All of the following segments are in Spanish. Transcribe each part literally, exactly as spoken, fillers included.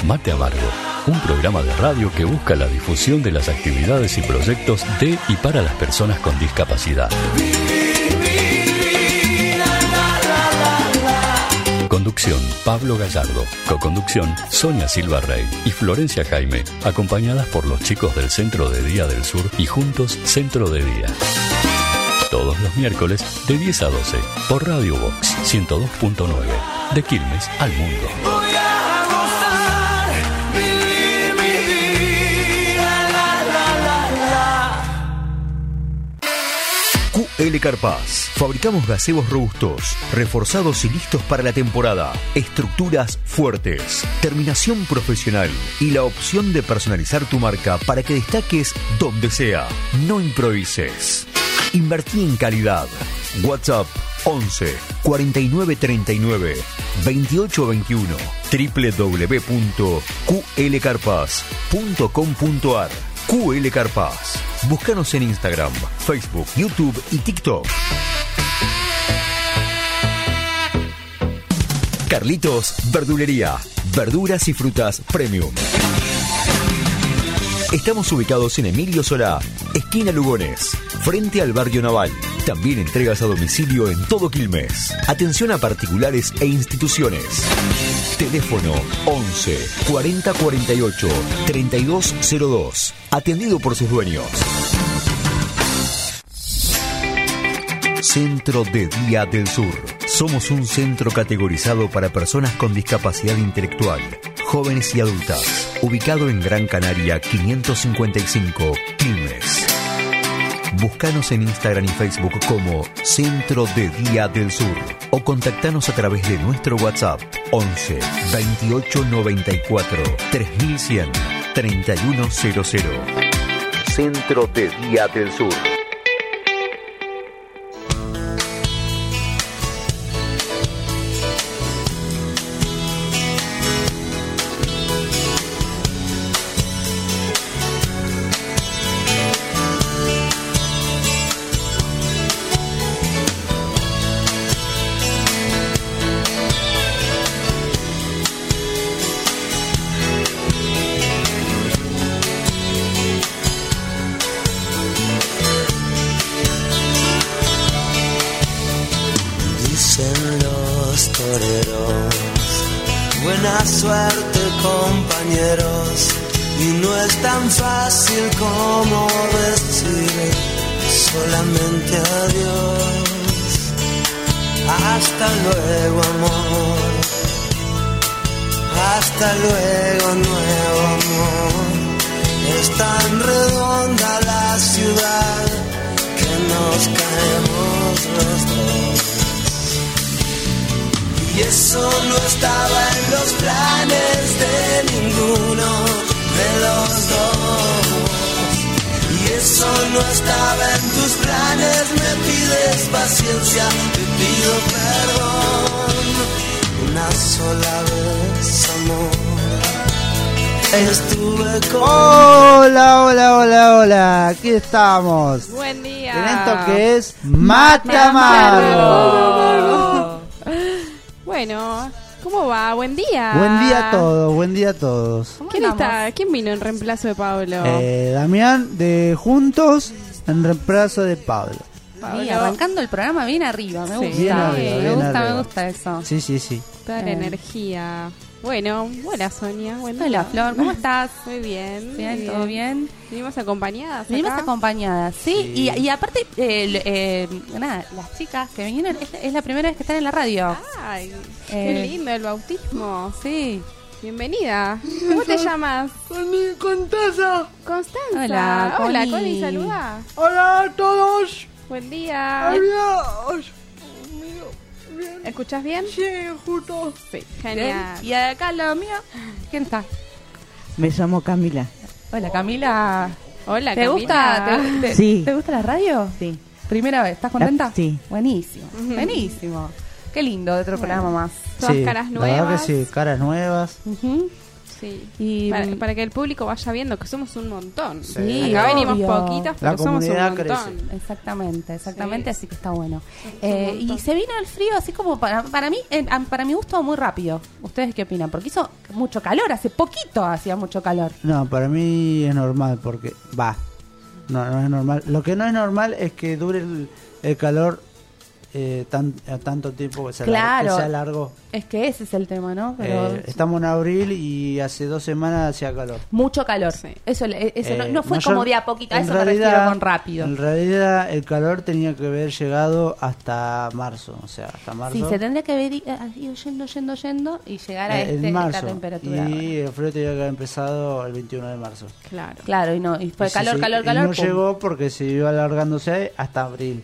Mate Amargo, un programa de radio que busca la difusión de las actividades y proyectos de y para las personas con discapacidad. Conducción, Pablo Gallardo. Coconducción, Sonia Silva Rey y Florencia Jaime, acompañadas por los chicos del Centro de Día del Sur y juntos Centro de Día. Todos los miércoles de diez a doce por Radio Vox ciento dos punto nueve. De Quilmes al mundo. Q L Carpaz. Fabricamos gazebos robustos, reforzados y listos para la temporada. Estructuras fuertes, terminación profesional y la opción de personalizar tu marca para que destaques donde sea. No improvises. Invertí en calidad. WhatsApp once cuarenta y nueve treinta y nueve veintiocho veintiuno. doble u doble u doble u punto q l carpaz punto com punto a r. Q L Carpaz. Búscanos en Instagram, Facebook, YouTube y TikTok. Carlitos Verdulería. Verduras y frutas premium. Estamos ubicados en Emilio Solá, esquina Lugones, frente al barrio Naval. También entregas a domicilio en todo Quilmes. Atención a particulares e instituciones. Teléfono once cuarenta cuarenta y ocho treinta y dos cero dos. Atendido por sus dueños. Centro de Día del Sur. Somos un centro categorizado para personas con discapacidad intelectual, jóvenes y adultas. Ubicado en Gran Canaria quinientos cincuenta y cinco, Quilmes. Búscanos en Instagram y Facebook como Centro de Día del Sur o contactanos a través de nuestro WhatsApp once veintiocho noventa y cuatro tres mil cien treinta y uno cero cero. Centro de Día del Sur. Suerte, compañeros, y no es tan fácil como decir solamente adiós. Hasta luego, amor. Hasta luego, nuevo amor. Es tan redonda la ciudad que nos caemos los dos. Y eso no estaba en los planes de ninguno de los dos. Y eso no estaba en tus planes. Me pides paciencia, te pido perdón. Una sola vez, amor, estuve con... Hola, hola, hola, hola. Aquí estamos. Buen día. En esto que es Mate Amargo. Bueno, ¿cómo va? Buen día. Buen día a todos, buen día a todos. ¿Quién está? ¿Quién vino en reemplazo de Pablo? Eh, Damián de Juntos en reemplazo de Pablo. Pablo. Sí, arrancando el programa bien arriba, me Sí, gusta. bien arriba, me bien gusta, arriba. me gusta eso. Sí, sí, sí. Toda la Eh. energía. Bueno, hola Sonia. Buen día. Hola Flor, ¿cómo estás? Muy bien. Bien, muy ¿todo bien? Venimos acompañadas. Venimos acá. acompañadas, ¿sí? Sí. Y, y aparte, eh, eh, nada, las chicas que vinieron, es, es la primera vez que están en la radio. Ay, Eh. qué lindo el bautismo. Sí. Bienvenida. ¿Cómo te llamas? Connie Contaza. Constanza. Hola, Hola, Connie. Connie, saluda. Hola a todos. Buen día. Adiós. ¿Escuchás bien? Sí, justo. Sí, Bien. genial. Y acá al lado mío, ¿quién está? Me llamo Camila. Hola Camila. Hola, ¿Te Camila. gusta? ¿Te, te- Sí. ¿Te gusta la radio? Sí. ¿Primera vez? ¿Estás contenta? Sí. Buenísimo, Ujú. buenísimo. Qué lindo, otro programa más. Todas Sí, caras La verdad nuevas. que sí, caras nuevas. Ujú. Sí. Y para, para que el público vaya viendo que somos un montón. Sí, Acá venimos obvio. poquitas, pero La somos un comunidad montón. crece. Exactamente, exactamente, Sí. así que está bueno. un Eh, y montón. se vino el frío así como para, para mí, eh, para mi gusto muy rápido. ¿Ustedes qué opinan? Porque hizo mucho calor, hace poquito hacía mucho calor. No, para mí es normal porque va. No, no es normal. Lo que no es normal es que dure el, el calor eh, tan, a tanto tiempo, que sea, Claro. que sea largo. Es que ese es el tema, ¿no? Pero Eh, estamos en abril y hace dos semanas hacía calor. mucho calor. Sí. Eso, le- eso no, Eh, no fue mayor- como de a poquito, a en eso me realidad- refiero con rápido. En realidad el calor tenía que haber llegado hasta marzo, o sea, hasta marzo. Sí, se tendría que haber i- eh, ido yendo, yendo, yendo y llegar a eh, este, en marzo. esta temperatura. Y el frío tenía que haber empezado el veintiuno de marzo. Claro. Claro, y no, y fue Y sí, calor, sí, calor, y calor. no pum. llegó porque se iba alargándose hasta abril.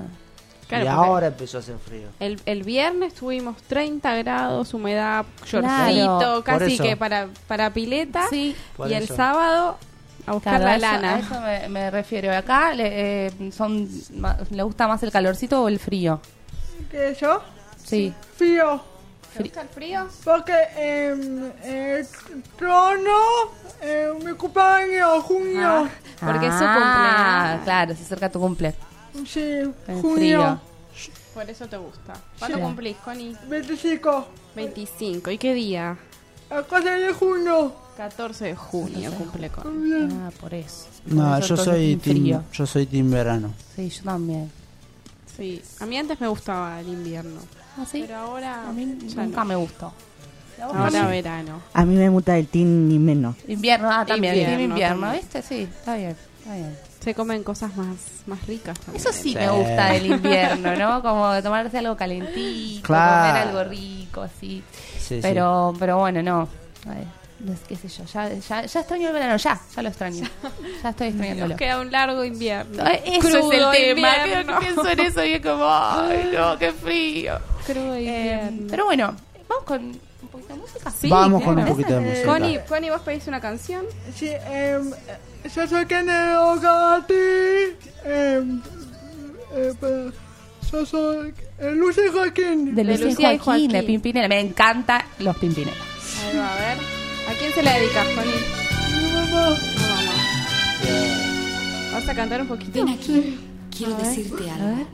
Claro, y porque ahora empezó a hacer frío. El, el viernes tuvimos treinta grados, humedad, Claro. shortcito, Por casi eso. que para, para pileta. Sí. Por Y el eso. sábado a buscar Claro, la a eso, lana. a eso me, me refiero. Acá le, eh, son, ma- ¿le gusta más el calorcito o el frío? ¿Qué yo? Sí. Frío. ¿Te gusta el frío? Porque eh, el trono, eh, mi cumpleaños, junio. Ah, porque es su Ah, cumpleaños. claro, se acerca tu cumple. Sí, El junio. frío. Por eso te gusta. ¿Cuándo Sí. cumplís, Connie? veinticinco. veinticinco. ¿Y qué día? A cosa de junio. catorce de junio cumple Connie. Ah, por eso. No, Por eso yo entonces soy team frío. team, yo soy team verano. Sí, yo también. Sí. A mí antes me gustaba el invierno. ¿Ah, sí? Pero ahora A mí ya nunca no. me gustó. Ahora verano. A mí me gusta el team ni menos. Invierno, ah, también. Invierno, Invierno, invierno también. ¿viste? Sí, está bien, está bien. Se comen cosas más, más ricas también. Eso sí Sí. me gusta del invierno, ¿no? Como tomarse algo calentito, Claro. comer algo rico, así. Sí, Pero, pero bueno, no. Ay, no es- qué sé yo, ya, ya, ya extraño el verano, ya, ya lo extraño. Ya estoy extrañándolo. Nos queda un largo invierno. Ay, eso Crudo es el tema, invierno. creo que pienso en eso y es como, ay, no, qué frío. Crudo Eh, invierno. pero bueno, vamos con un poquito de música. Sí, Vamos claro. con un poquito de Eh, música. Connie, Connie, ¿vos pedís una canción? Sí, eh, yo soy Keneo Gatti. Eh, eh, pero yo soy eh, Lucy Joaquín. De De Lucía, Lucía y y Joaquín, de Joaquín. Pimpinela. Me encantan los Pimpinelas. Ahí va, a ver. ¿A quién se la dedicas, Connie? Mi mamá. No, mamá. ¿Vas a cantar un poquito? Ven aquí, quiero decirte algo.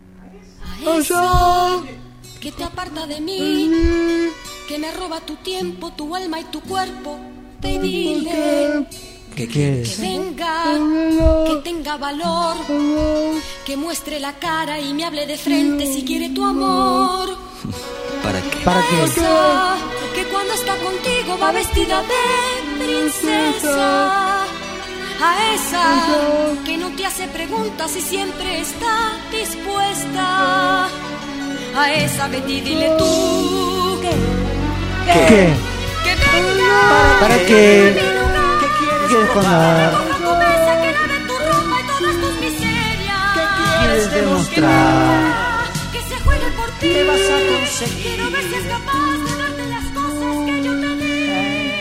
A Allá. esa que te aparta de mí, que me roba tu tiempo, tu alma y tu cuerpo, ve y dile ¿Qué que quieres? venga, que tenga valor, que muestre la cara y me hable de frente si quiere tu amor. ¿Para qué? ¿Para qué? Esa que cuando está contigo va vestida de princesa. A esa que no te hace preguntas y siempre está dispuesta. A esa vete y dile tú que, ¿Qué? que venga. ¿Para que qué? venga a mi lugar, ¿Qué quieres con que la... coja tu mesa, que lave tu ropa y todas tus miserias. quieres demostrar? Que se juegue por ti. ¿Qué vas a conseguir? Quiero ver si es capaz de darte las cosas que yo te di.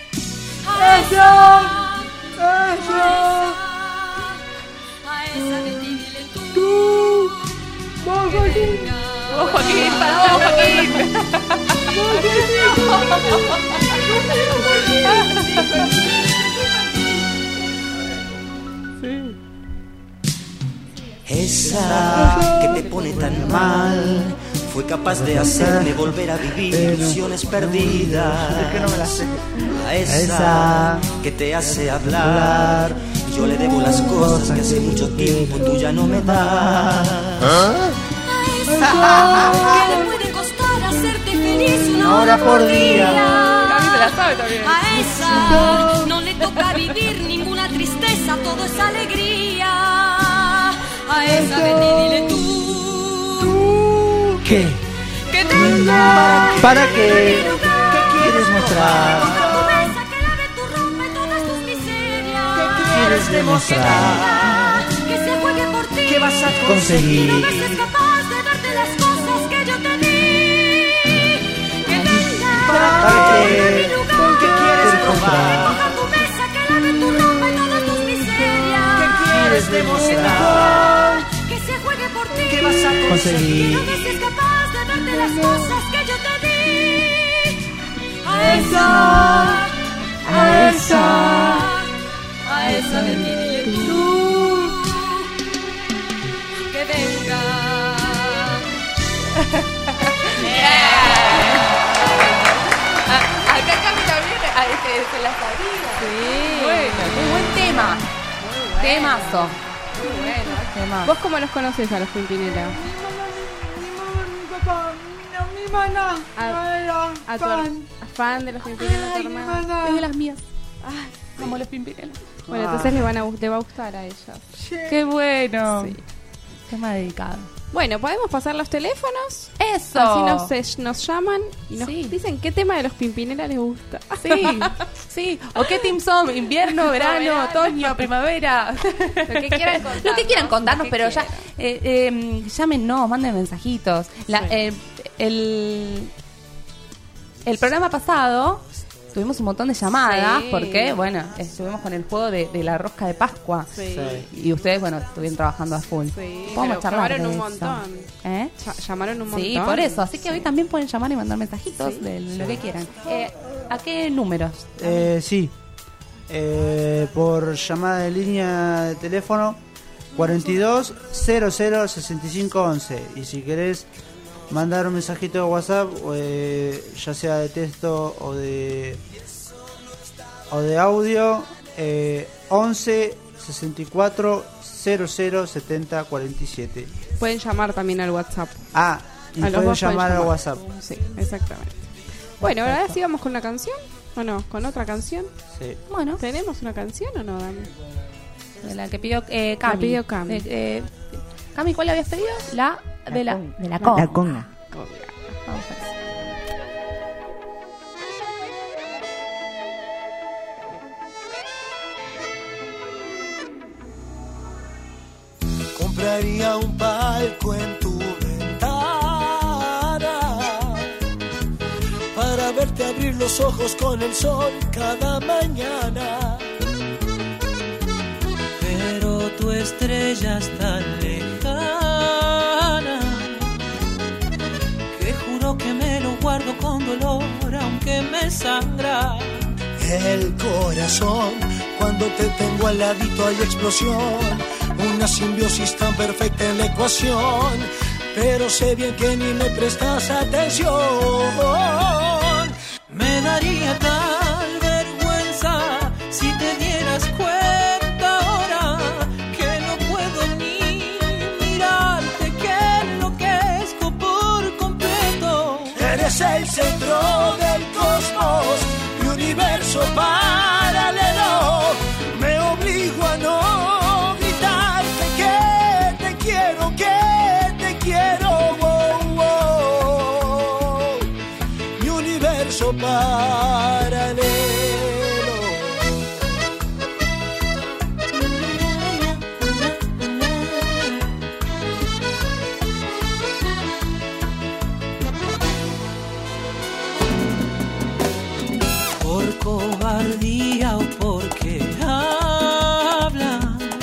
A esa. A esa. A esa vete y dile tú. Vos, Joaquín. Vos, Joaquín, para vos, Joaquín. Esa que te pone tan mal fue capaz de hacerme volver a vivir ilusiones perdidas. A esa que te hace hablar, yo le debo las cosas que hace mucho tiempo tú ya no me das. Que le puede costar hacerte feliz una hora por día. se la sabe también. A esa no le toca vivir ninguna tristeza, todo es alegría. A esa ven y dile tú ¿Qué? que tenga. ¿Para qué? ¿Qué quieres mostrar? Tu mesa, que lave tu ropa y todas tus miserias. quieres demostrar? Que se juegue por ti. ¿Qué vas a Conseguir. No ves es capaz de darte las cosas que yo te di. Que venga. ¿Para qué? A mi lugar. ¿Qué quieres Que probar? coja tu mesa, que lave tu ropa y todas tus miserias. ¿Qué quieres demostrar? Que se juegue por ti. ¿Qué vas a Que conseguir? no ves es capaz de darte las cosas que yo te di. A esa sabe quién eres tú. Que venga. Ah, acá Cami también ah, este, se la sabía. Sí. Bueno, muy buen tema. Muy bueno. Temazo. Muy bueno. Temazo. ¿Vos cómo los conoces a los Pimpinela? Mi papá, mi hermana, A- era A tu fan. fan de los Pimpinela, Ay, tu mi hermana. hermana. Es de las mías. Ay, amo los Pimpinela. Bueno, Ah. entonces le, van a, gu- le va a gustar a ella. Sí. Qué bueno. Sí. Tema dedicado. Bueno, podemos pasar los teléfonos. Eso. Así nos, eh, nos llaman y nos Sí. dicen qué tema de los Pimpinela les gusta. Sí, sí. ¿O qué team son? ¿Invierno, verano, Verano. otoño, primavera? Lo que quieran contarnos. Lo que quieran contarnos, Lo que pero ya quieran. eh, eh, llámenos, manden mensajitos. La, Sí. eh, el, el programa pasado tuvimos un montón de llamadas Sí. porque, bueno, estuvimos con el juego de, de la rosca de Pascua. Sí. Sí. Y ustedes, bueno, estuvieron trabajando a full. Sí, Podemos pero charlar llamaron de un eso. montón. ¿Eh? Ll- llamaron un montón. Sí, por eso. Así que hoy también pueden llamar y mandar mensajitos Sí. de lo que quieran. Eh, ¿A qué números? Eh, sí. Eh, por llamada de línea de teléfono cuarenta y dos cero cero sesenta y cinco once. Y si querés mandar un mensajito de WhatsApp, eh, ya sea de texto o de o de audio, eh, once sesenta y cuatro cero cero setenta cuarenta y siete. Pueden llamar también al WhatsApp. Ah, y A los pueden dos pueden llamar al llamar. WhatsApp. Sí, exactamente. Bueno, ahora sí vamos con una canción. ¿O no? ¿Con otra canción? Sí. Bueno, ¿Tenemos una canción o no, Dami? de la que pidió eh, Cami. La pidió Cami. Eh, eh, Cami, ¿cuál habías pedido? La de la, con- de la conga. La conga. Vamos a ver. Compraría un palco en tu ventana para verte abrir los ojos con el sol cada mañana. Pero tu estrella es tan lejana que juro que me lo guardo con dolor aunque me sangra el corazón. Cuando te tengo al ladito hay explosión, una simbiosis tan perfecta en la ecuación, pero sé bien que ni me prestas atención. Me daría tal vergüenza si te dieras cuenta ahora que no puedo ni mirarte, que enloquezco por completo. Eres el centro del cosmos, mi universo paralelo. Me obligo a no gritarte que te quiero, que te quiero. Oh, oh. Mi universo paralelo. Por cobardía o porque hablas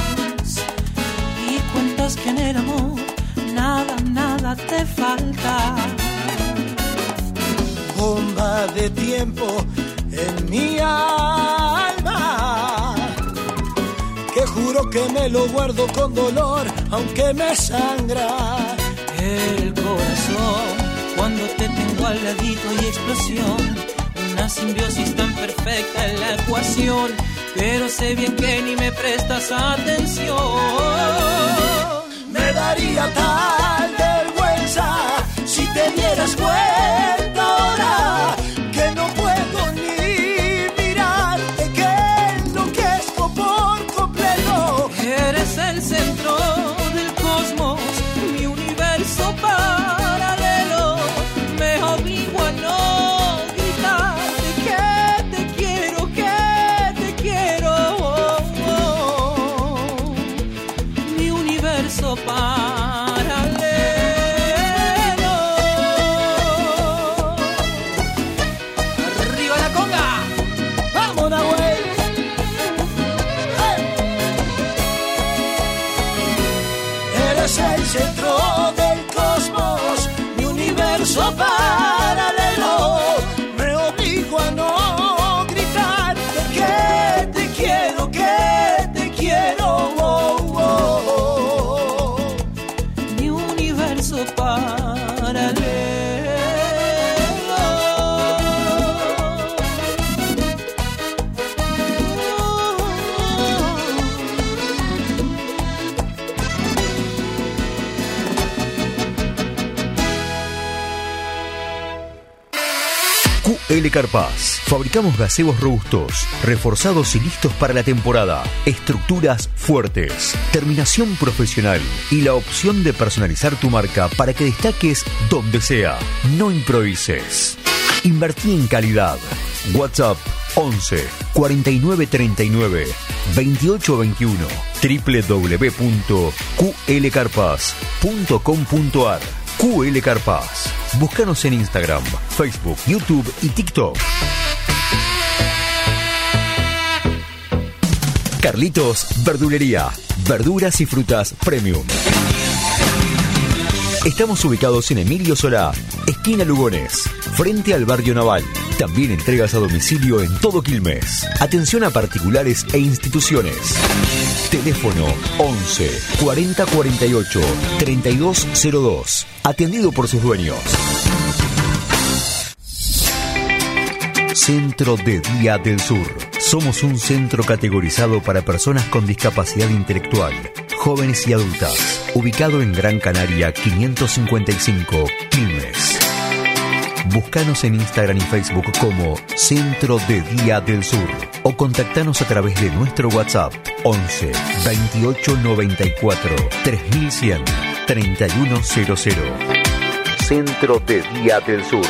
y cuentas que en el amor nada, nada te falta. Bomba de tiempo en mi alma, que juro que me lo guardo con dolor aunque me sangra el corazón. Cuando te tengo al ladito hay explosión, una simbiosis tan perfecta en la ecuación, pero sé bien que ni me prestas atención. Me daría tal vergüenza si te dieras cuenta ahora que no puedo ni mirarte, que enloquezco por completo. Eres el centro del cosmos, mi universo paralelo. Me obligo a no gritarte que te quiero, que te quiero. Oh, oh. Mi universo paralelo. Q L Carpaz. Fabricamos gazebos robustos, reforzados y listos para la temporada. Estructuras fuertes, terminación profesional y la opción de personalizar tu marca para que destaques donde sea. No improvises. Invertí en calidad. WhatsApp once cuarenta y nueve treinta y nueve veintiocho veintiuno doble u doble u doble u punto q l carpaz punto com punto a r. Q L Carpaz. Búscanos en Instagram, Facebook, YouTube y TikTok. Carlitos Verdulería. Verduras y frutas premium. Estamos ubicados en Emilio Solá, esquina Lugones, frente al Barrio Naval. También entregas a domicilio en todo Quilmes. Atención a particulares e instituciones. Teléfono once cuarenta cuarenta y ocho treinta y dos cero dos. Atendido por sus dueños. Centro de Día del Sur. Somos un centro categorizado para personas con discapacidad intelectual, jóvenes y adultas. Ubicado en Gran Canaria quinientos cincuenta y cinco, Quilmes. Búscanos en Instagram y Facebook como Centro de Día del Sur o contactanos a través de nuestro WhatsApp once veintiocho noventa y cuatro tres mil cien treinta y uno cero cero. Centro de Día del Sur.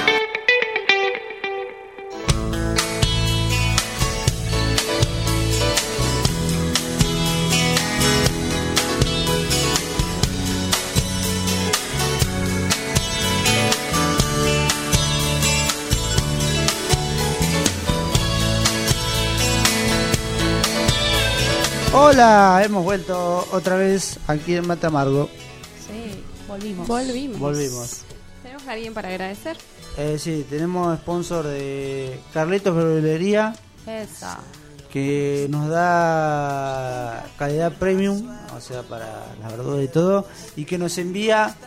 Hola, hemos vuelto otra vez aquí en Mate Amargo. Sí, volvimos. Volvimos. Volvimos. ¿Tenemos a alguien para agradecer? Eh, sí, tenemos sponsor de Carlitos Verdulería, Esa. que nos da calidad premium, o sea, para las verduras y todo, y que nos envía...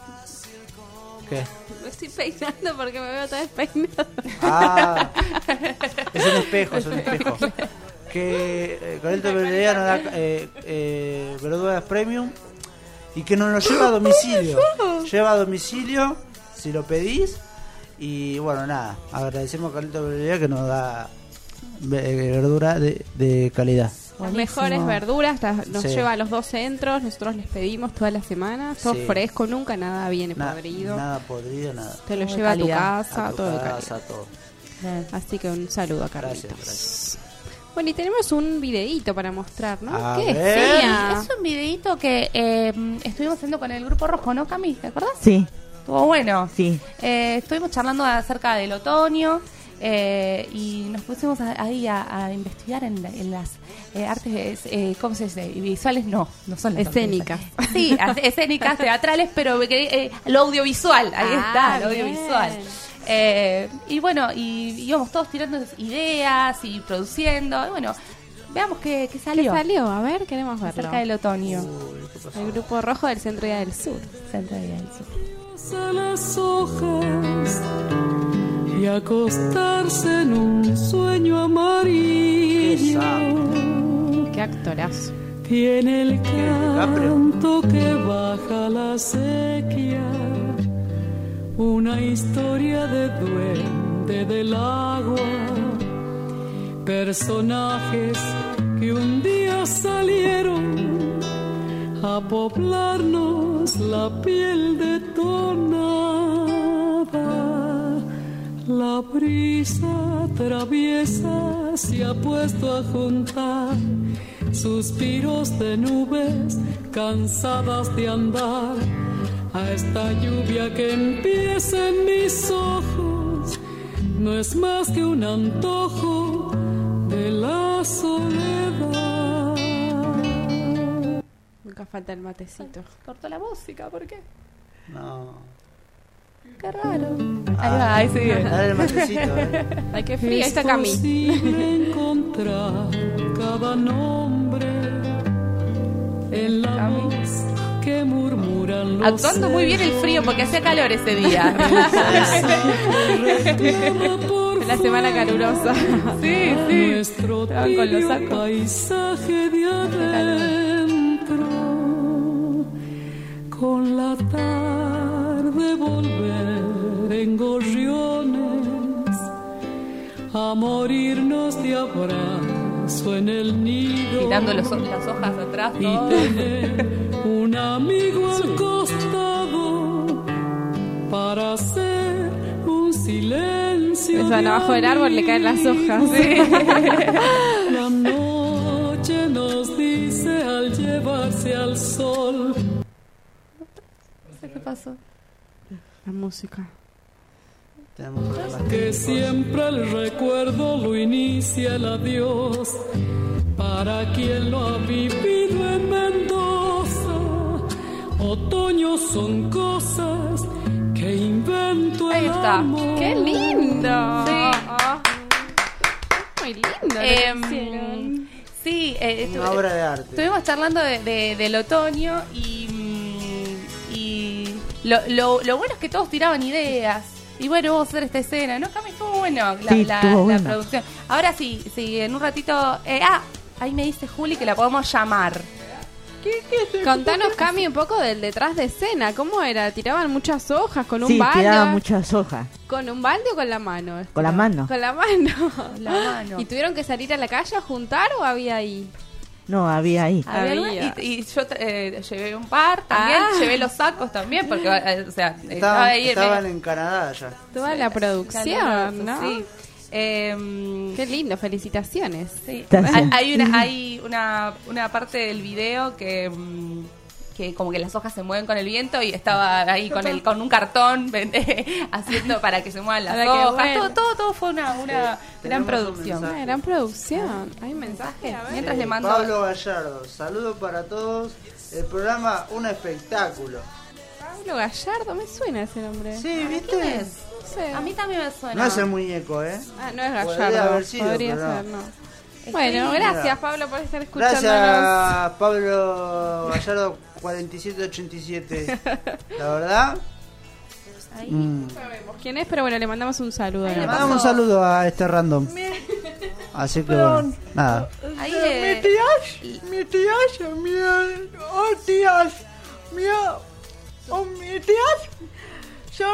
¿Qué? Me estoy peinando porque me veo toda despeinada. Ah, es un espejo, es un espejo. Que eh, Carlitos Verdulería nos da eh, eh, verduras premium y que nos lo lleva a domicilio. Lleva a domicilio si lo pedís. Y bueno, nada, agradecemos a Carlitos Verdulería que nos da eh, verdura de, de calidad. Las mejores verduras, las- nos Sí. lleva a los dos centros, nosotros les pedimos todas las semanas, todo Sí. fresco, nunca nada viene Na- podrido. Nada podrido, nada. Te lo Todo de lleva a tu calidad. casa, A tu todo de casa, calidad. todo. Bien. Así que un saludo a Carlitos. Gracias, gracias. Bueno, y tenemos un videíto para mostrar, ¿no? A ¿Qué ver. decía? Es un videito que eh, estuvimos haciendo con el Grupo Rojo, ¿no, Cami? ¿Te acordás? Sí, Estuvo bueno. sí. Eh, estuvimos charlando acerca del otoño eh, y nos pusimos a- ahí a, a investigar en, la- en las eh, artes, eh, ¿cómo se dice? Visuales, no, no son las artes Escénicas. visuales. Sí, as- escénicas, teatrales, pero que, eh, lo audiovisual, ahí Ah, está, lo bien. audiovisual. Eh, y bueno, y íbamos todos tirando ideas y produciendo, y bueno, veamos qué, qué ¿Qué salió, salió? A ver, queremos verlo. acerca del otoño. El Grupo Rojo del Centro Día del Sur. Centro de Día del Sur. A las hojas y acostarse en un sueño amarillo. Qué actorazo. Tiene el DiCaprio. canto que baja la sequía, una historia de duende del agua, personajes que un día salieron a poblarnos la piel detonada. La brisa traviesa se ha puesto a juntar suspiros de nubes cansadas de andar a esta lluvia que empieza en mis ojos. No es más que un antojo de la soledad. Nunca falta el matecito. Cortó la música, ¿por qué? No. Qué raro. Ahí va, ahí sigue. Dale el matecito, eh. Ay, qué frío, ahí está Es Cami. posible encontrar cada nombre en la Cami. voz que murmuran los Actuando muy bien el frío porque hacía calor ese día. En la semana calurosa. Sí, sí. nuestro Estaban con los tibio sacos. paisaje de adentro, con la tarde volver en gorriones a morirnos de abrazo en el nido. Quitando los, las hojas atrás. Y todo. tener un amigo al costado para hacer un silencio. Eso, abajo del árbol le caen las hojas. Sí. La noche nos dice al llevarse al sol. No sé qué pasó. La música. Tenemos problemas Que técnicos. siempre el recuerdo lo inicia el adiós. Para quien lo ha vivido en Mendoza, otoño son cosas que invento el Ahí está. amor. ¡Qué lindo! Sí. Muy lindo lo Em, que hicieron. sí, eh, Una estu- obra de arte. estuvimos charlando de, de- del otoño y, mm, y lo, lo, lo bueno es que todos tiraban ideas. Y bueno, vamos a hacer esta escena, ¿no? Cami, estuvo bueno la, Sí, la- estuvo la bueno. producción. Ahora sí, sí, en un ratito... eh, ah, ahí me dice Juli que la podemos llamar. Contanos, Cami, un poco del detrás de escena. ¿Cómo era? ¿Tiraban muchas hojas con un Sí, balde? tiraba muchas hojas. ¿Con un balde o con la mano? Con la mano. Con la mano. La mano. ¿Y tuvieron que salir a la calle a juntar o había ahí? No, había ahí. Había Había. alguna- Y, y yo eh, llevé un par también, Ah. llevé los sacos también, porque, eh, o sea, estaba Estaban, ahí. estaban me- en Canadá ya. Toda la producción, ¿no? Sí. Em, Qué lindo, felicitaciones. Sí. Gracias. Hay, hay una hay una, una parte del video que mm, que como que las hojas se mueven con el viento y estaba ahí con el con un cartón haciendo para que se muevan las Para que hojas. vuelen. Todo, todo, todo fue una, una gran tenemos un producción. mensaje. Una gran producción. Hay un mensaje. A ver. Mientras Eh, le mando Pablo Gallardo, saludos para todos. El programa Un Espectáculo. Pablo Gallardo, me suena ese nombre. Sí, ¿viste? ¿Quién es? No sé. A mí también me suena. No es el muñeco, ¿eh? Ah, no es Podría Gallardo. haber sido, Podría pero no. ser, no. Bueno, Mira. gracias Pablo por estar escuchándonos. Gracias, Pablo Gallardo cuarenta y siete ochenta y siete. La verdad, Ahí. mm. No sabemos quién es, pero bueno, le mandamos un saludo. Ahí ¿no? le mandamos un pasó. saludo a este random. Así que bueno, nada. Ahí, Eh, eh, mi tías, mi tías, mi, oh tías, mi, oh mi tías, se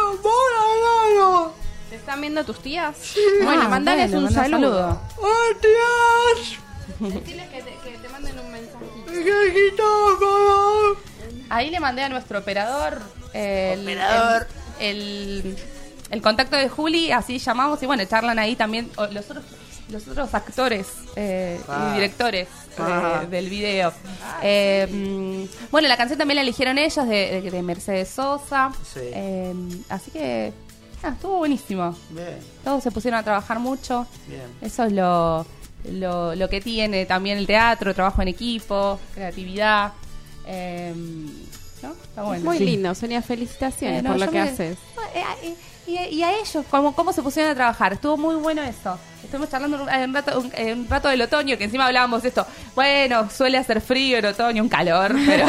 volaron. ¿Te están viendo tus tías? Ah, Bueno, mandales bueno, un manda saludo. Oh tías, Decirles que te, que te manden un mensajito. que quito todo. ahí le mandé a nuestro operador eh, el, Operador. el, el, el contacto de Juli, así llamamos y bueno, charlan ahí también o- los otros los otros actores eh, Ah. y directores eh, Ah. del video. Eh, mm, bueno, la canción también la eligieron ellos de, de- de Mercedes Sosa. Sí. Eh, así que ah, estuvo buenísimo. Bien, Todos se pusieron a trabajar mucho. bien. Eso es lo, lo, lo que tiene también el teatro, trabajo en equipo, creatividad. Eh, ¿no? Está bueno. Muy Sí. lindo, Sonia, felicitaciones Eh, no, por lo yo que me- haces. Eh, eh, Y, y a ellos, cómo, cómo se pusieron a trabajar. Estuvo muy bueno eso. Estuvimos charlando un, un rato, un, eh, un rato del otoño, que encima hablábamos de esto. Bueno, suele hacer frío en otoño, un calor, pero,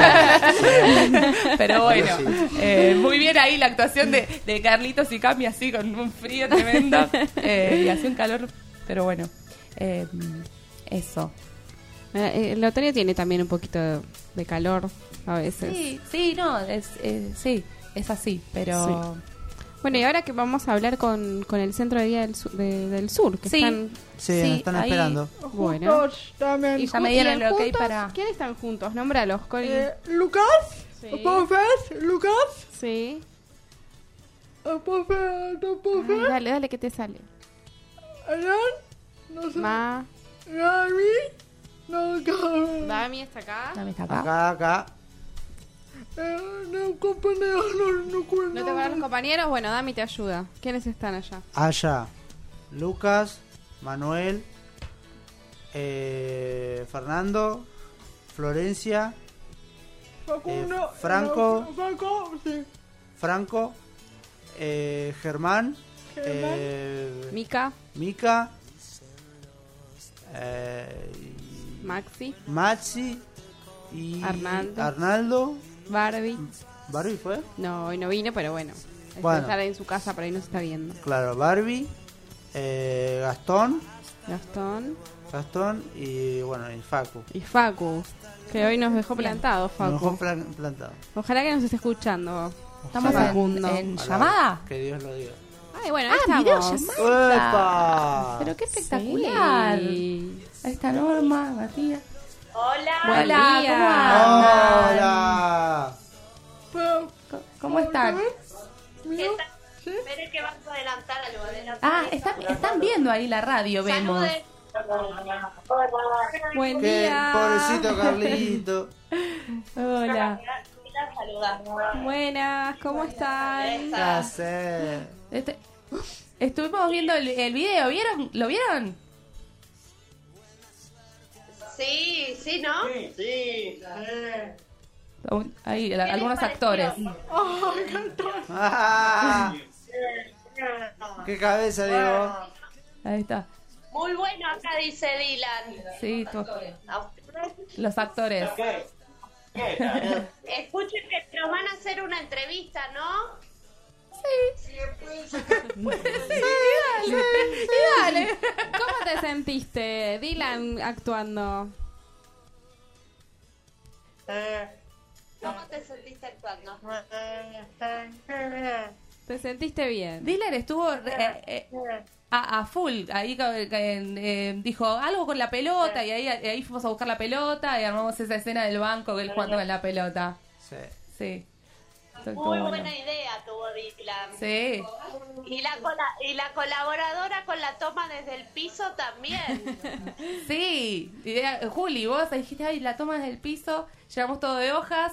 pero bueno. eh, muy bien ahí la actuación de, de Carlitos y Cami así con un frío tremendo. eh, y así un calor, pero bueno. eh, eso. Eh, El otoño tiene también un poquito de, de calor a veces. Sí, sí, no, es, eh, sí, es así, pero... Bueno, y ahora que vamos a hablar con, con el Centro de Día del Sur, de- del Sur que Sí. están... Sí, nos están ahí- esperando. Bueno. Juntos también. Y ya me dieron ¿Y el ok juntos? para... ¿Quiénes están juntos? Nómbralos, Cori. Eh, Lucas, Sí. Pofes, Lucas, Sí. eh, Pofes, Ay, Pofes, dale, dale, ¿qué te sale? Alan, no sé, Ma, Gami, no, Gami, Dami está acá. Dame esta acá. Acá, acá. eh, no, compañero, no, no cuento. ¿No te acuerdas los compañeros? Bueno, Dami te ayuda. ¿Quiénes están allá? Allá. Lucas, Manuel, eh, Fernando, Florencia, Facundo, eh, Franco. no, Franco, sí, Franco, eh, Germán, Germán. eh, Mica, Mica, eh, y Maxi, Maxi y Arnaldo. Arnaldo. Barbie. ¿Barbie fue? No, hoy no vino, pero bueno. Está Bueno. estar en su casa, por ahí no se está viendo. Claro, Barbie, eh, Gastón, Gastón Gastón y bueno, y Facu. y Facu, que hoy nos dejó Bien. plantado, Nos dejó Facu. plan- plantado. Ojalá que nos esté escuchando. Estamos Ojalá. en, Facundo. en Ojalá. llamada. Que Dios lo diga. Ay, bueno, ahí Ah, estamos. videollamada. ¡Epa! Pero qué espectacular. Sí. Ahí está Norma, Matías. Hola. Buen Hola, día. ¿cómo andan? ¡Hola! ¿Cómo- ¿Cómo están? ¿Qué tal? Espere que vas a adelantar algo. adelantar Ah, eso. están, están viendo ahí la radio, vemos. Salude. Buen ¡Qué día. pobrecito Carlito! Hola. Mira, saluda. Buenas, ¿cómo están? ¿Qué hacer? Este, estuvimos viendo el, el video, ¿vieron? ¿Lo vieron? Sí, sí, ¿no? Sí. Ahí, les algunos pareció? actores. ¡Ah! ¡Qué cabeza, Diego! Ahí está. Muy bueno acá dice Dylan. Sí, tú- ¿A ustedes? los actores. Escuchen que nos van a hacer una entrevista, ¿no? Sí. Y dale. Y dale. ¿Cómo te sentiste, Dylan, actuando? ¿Cómo te sentiste actuando? ¿Te sentiste bien? Dylan estuvo eh, eh, a, a full. Ahí eh, eh, dijo algo con la pelota y ahí, ahí fuimos a buscar la pelota y armamos esa escena del banco que él jugando con la pelota. Sí. Sí. Muy Bueno. buena idea tuvo Dylan. Sí. Y la, cola- y la colaboradora con la toma desde el piso también. Sí. Y era- Juli, vos dijiste, ay, la toma desde el piso, llevamos todo de hojas.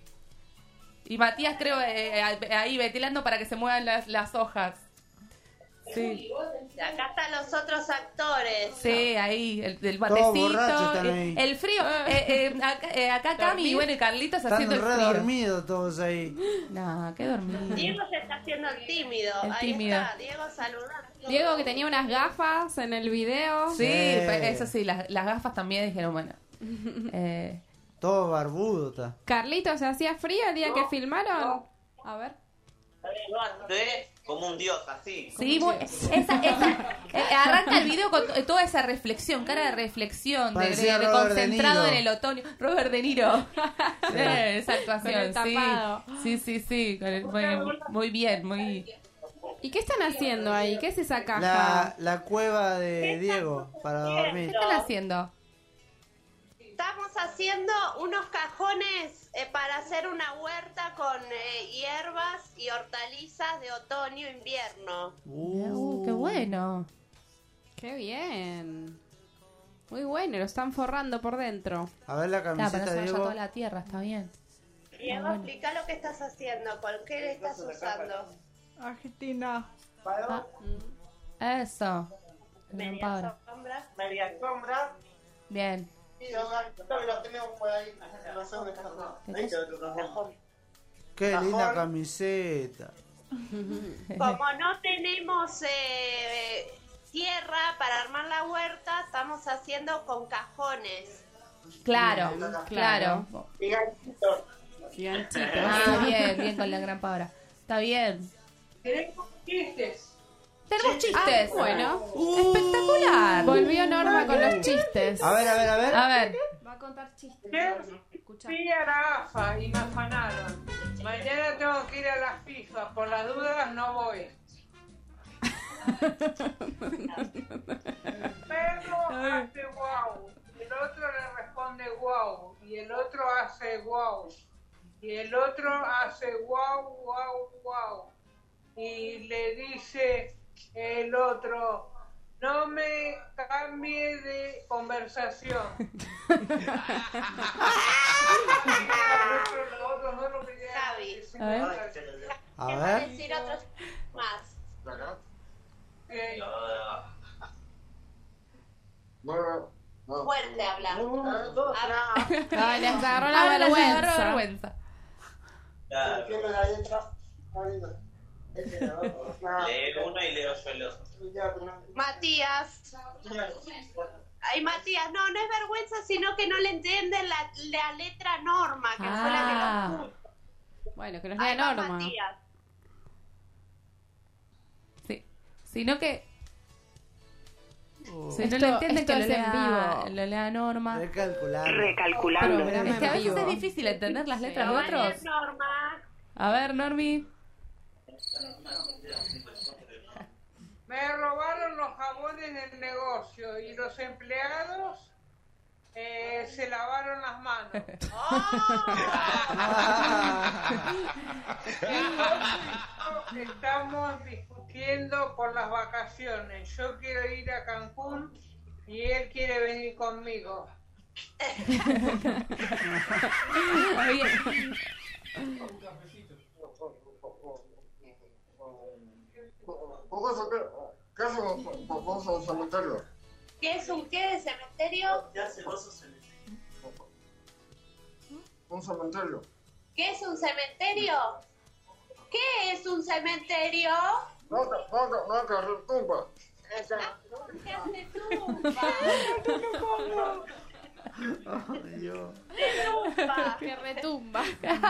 Y Matías, creo, eh, eh, ahí vetilando para que se muevan las, las hojas. Sí. Y acá están los otros actores. Sí, ahí, el, el Todos matecito, borrachos están el, ahí. el frío. Eh, eh, acá, eh, acá Cami y bueno, y Carlitos Están haciendo el re frío. dormidos todos ahí. No, qué dormido. Diego se está haciendo el tímido. El Ahí tímido. está, Diego saludando. Diego, que tenía unas gafas en el video. Sí, Sí. pe- eso sí, las, las gafas también dijeron, bueno. Eh, Todo barbudo está. Carlito, ¿se hacía frío el día que filmaron? A ver. Yo andé como un dios, así. sí, muy- esa, esa, eh, arranca el video con to- toda esa reflexión, cara de reflexión, de, de- Parecía de Robert De concentrado Niro. en el otoño. Robert De Niro. Eh, esa actuación, Con el tapado. sí. Sí, sí, sí. con el- muy, muy bien, muy... ¿Y qué están haciendo ahí? ¿Qué es esa caja? La, la cueva de Diego para ¿Qué dormir. están haciendo? Estamos haciendo unos cajones eh, para hacer una huerta con eh, hierbas y hortalizas de otoño-invierno. Uh, qué bueno. Qué bien. Muy bueno, lo están forrando por dentro. A ver la Claro, para camiseta no se de vaya Diego. toda la tierra, está bien. Diego, bueno. explica lo que estás haciendo, con qué le estás usando. Argentina. Ah, eso. La Media lampadora. sombra. Media sombra. Bien. Y los los tenemos por ahí. No sé dónde están. Ahí quedó otro cajón. Qué Cajón. linda camiseta. Como no tenemos eh, tierra para armar la huerta, estamos haciendo con cajones. Claro, Bien, claro. Y ganchitos. Gigantitos. Ah, bien, bien con la gran palabra. Está bien. Tenemos chistes. Tenemos Ah, chistes. bueno. Espectacular. Volvió Norma con los chistes. A ver, a ver, a ver. A ver. Va a contar chistes. Yo Escucha. fui a la AFA y me afanaron. Mañana tengo que ir a la FIFA. Por las dudas no voy. El perro hace guau. El otro le responde guau. Y el otro hace guau. Y el otro hace guau, guau, guau. Y le dice el otro, no me cambie de conversación. Javi. A ver. A ¿Qué va a ver. decir otros más? Eh, Fuerte habla. Ay, les agarró la Ahora les agarró vergüenza. vergüenza. Entiendo la letra. Lee uno y leo yo el otro. Matías. Ay, Matías, no, no es vergüenza, sino que no le entienden la, la letra Norma, que fue la que Ah. nos puso. Bueno, que nos Ahí lea va Norma. Matías. Sí. Sino que. Oh. Si no Esto- lo entienden, esto que lo es en lea, vivo. lo lea Norma. Recalcular. Recalculando. Programa Es que a en veces vivo. es difícil entender las letras Lo de va a leer otros. Norma. A ver, Normi. empleado y los empleados eh, se lavaron las manos. Estamos discutiendo por las vacaciones. Yo quiero ir a Cancún y él quiere venir conmigo. ¿Qué es un, un cementerio? ¿Qué es un qué de cementerio? ¿Qué hace vos un cementerio? Un cementerio. ¿Qué es un cementerio? ¿Qué es un cementerio? No, no, no, no, que retumba. ¿Qué hace tumba? Ay, Dios. Retumba. Que retumba.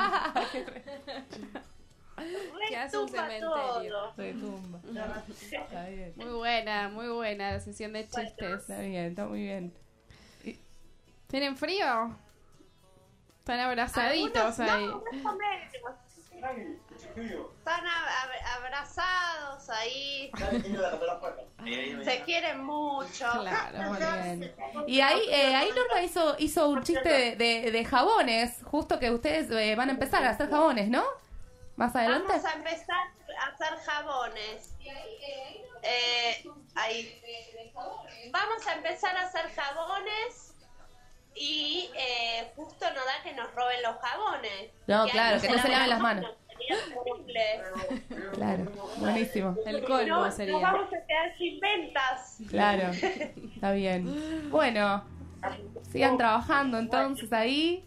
¿Qué hace un cementerio? Todo. Retumba. Está bien. Muy buena, muy buena la sesión de chistes. Está bien, está muy bien. ¿Tienen frío? Están abrazaditos Algunos ahí. no, más o menos. Están ab- ab- abrazados ahí. Se quieren mucho. Claro, muy bien. Y ahí, eh, ahí Norma hizo, hizo un chiste de, de, de jabones, justo que ustedes eh, van a empezar a hacer jabones, ¿no? Más adelante. Vamos a empezar a hacer jabones. Eh, ahí. Vamos a empezar a hacer jabones y eh, justo no da que nos roben los jabones. No, Que claro, alguien que no se laven las manos. Sería terrible. Claro, buenísimo. El colmo No, sería. nos vamos a quedar sin ventas. Claro, está bien. Bueno, sigan trabajando entonces ahí.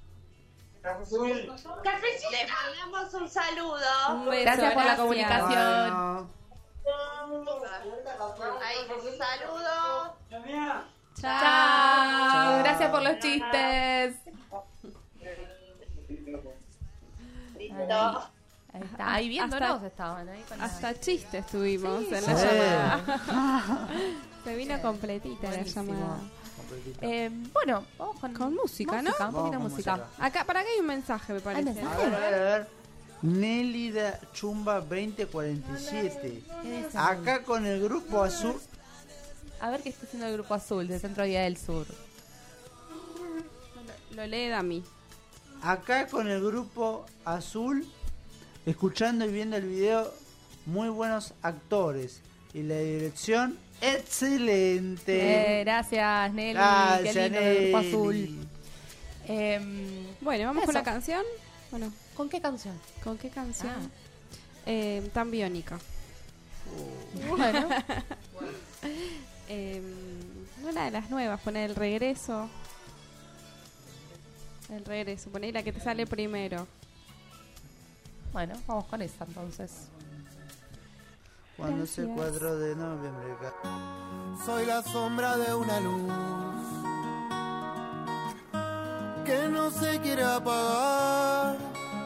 Les mandamos un saludo. Un beso, Gracias por la gracias. comunicación. Ahí, un saludo. Chao. Gracias por los chistes. Listo. Ahí está, ahí viéndonos Hasta- estaban ahí con la- Hasta chistes tuvimos en la Sí. llamada. Se vino completita la Buenísimo. llamada. Eh, bueno, vamos con, Con música, ¿no? Un poquito de Vamos con música. música. Acá, para acá hay un mensaje, me parece. mensaje? A ver, a ver, a ver. Nélida Chumba veinte cuarenta y siete. ¿Qué dice? Acá con el grupo azul. A ver qué está haciendo el Grupo Azul de Centro Día del Sur. Lo lee Dami. Acá con el grupo azul. Escuchando y viendo el video. Muy buenos actores. Y la dirección excelente. Eh, gracias, Nelly. Gracias, Qué lindo el Grupo Nelly. Azul. Em, Bueno, vamos con Eso. la canción. Bueno, ¿Con qué canción? ¿con qué canción? Ah. Eh, tan biónica. Bueno, Eh, una de las nuevas, poner el regreso. El regreso, poner la que te sale primero. bueno, vamos con esa entonces. Cuando es el Gracias. cuatro de noviembre. Soy la sombra de una luz que no se quiere apagar.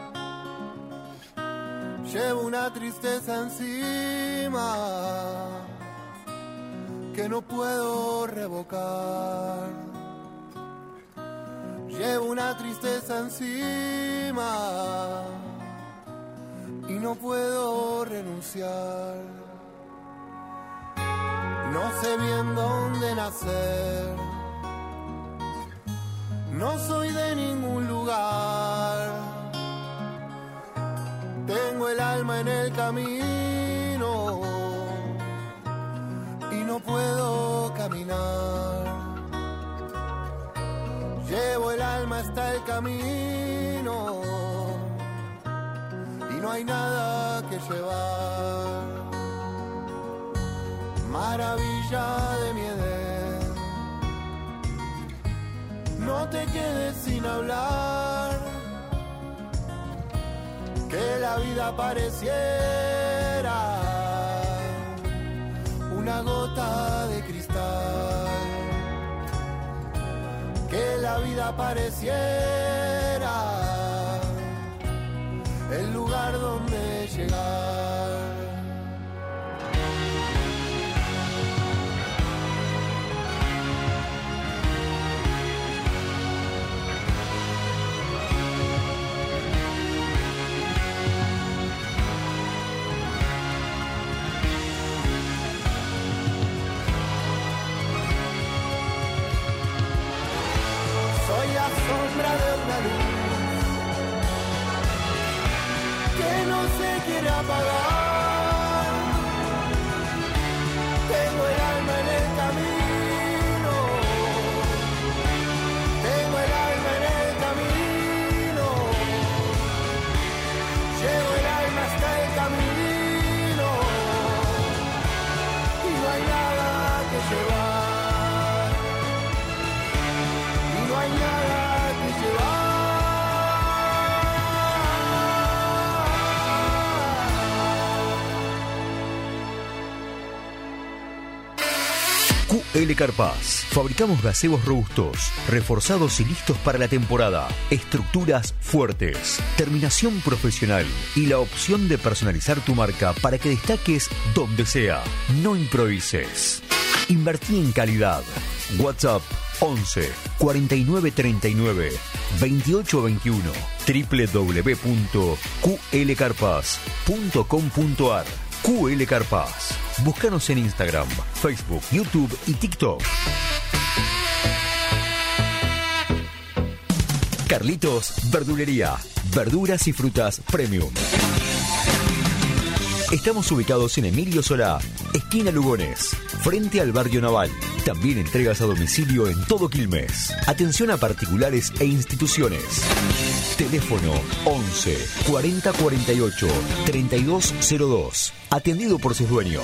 Llevo una tristeza encima que no puedo revocar. Llevo una tristeza encima y no puedo renunciar. No sé bien dónde nacer, no soy de ningún lugar. Tengo el alma en el camino y no puedo caminar. Llevo el alma hasta el camino y no hay nada que llevar. Maravilla de mi Edén, no te quedes sin hablar, que la vida pareciera una gota de cristal, que la vida pareciera el lugar donde llegar. luz que no se quiere apagar. Tengo el alma en el camino, tengo el alma en el camino, llevo el alma hasta el camino y no hay nada que llevar, y no hay nada que llevar. Q L Carpaz. Fabricamos gazebos robustos, reforzados y listos para la temporada. Estructuras fuertes, terminación profesional y la opción de personalizar tu marca para que destaques donde sea. No improvises. Invertí en calidad. WhatsApp once cuarenta y nueve treinta y nueve veintiocho veintiuno w w w punto q l carpaz punto com punto a r. Q L Carpaz. Búscanos en Instagram, Facebook, YouTube y TikTok. Carlitos Verdulería. Verduras y frutas premium. Estamos ubicados en Emilio Solá, esquina Lugones, frente al barrio Naval. También entregas a domicilio en todo Quilmes. Atención a particulares e instituciones. Teléfono once cuarenta cuarenta y ocho treinta y dos cero dos. Atendido por sus dueños.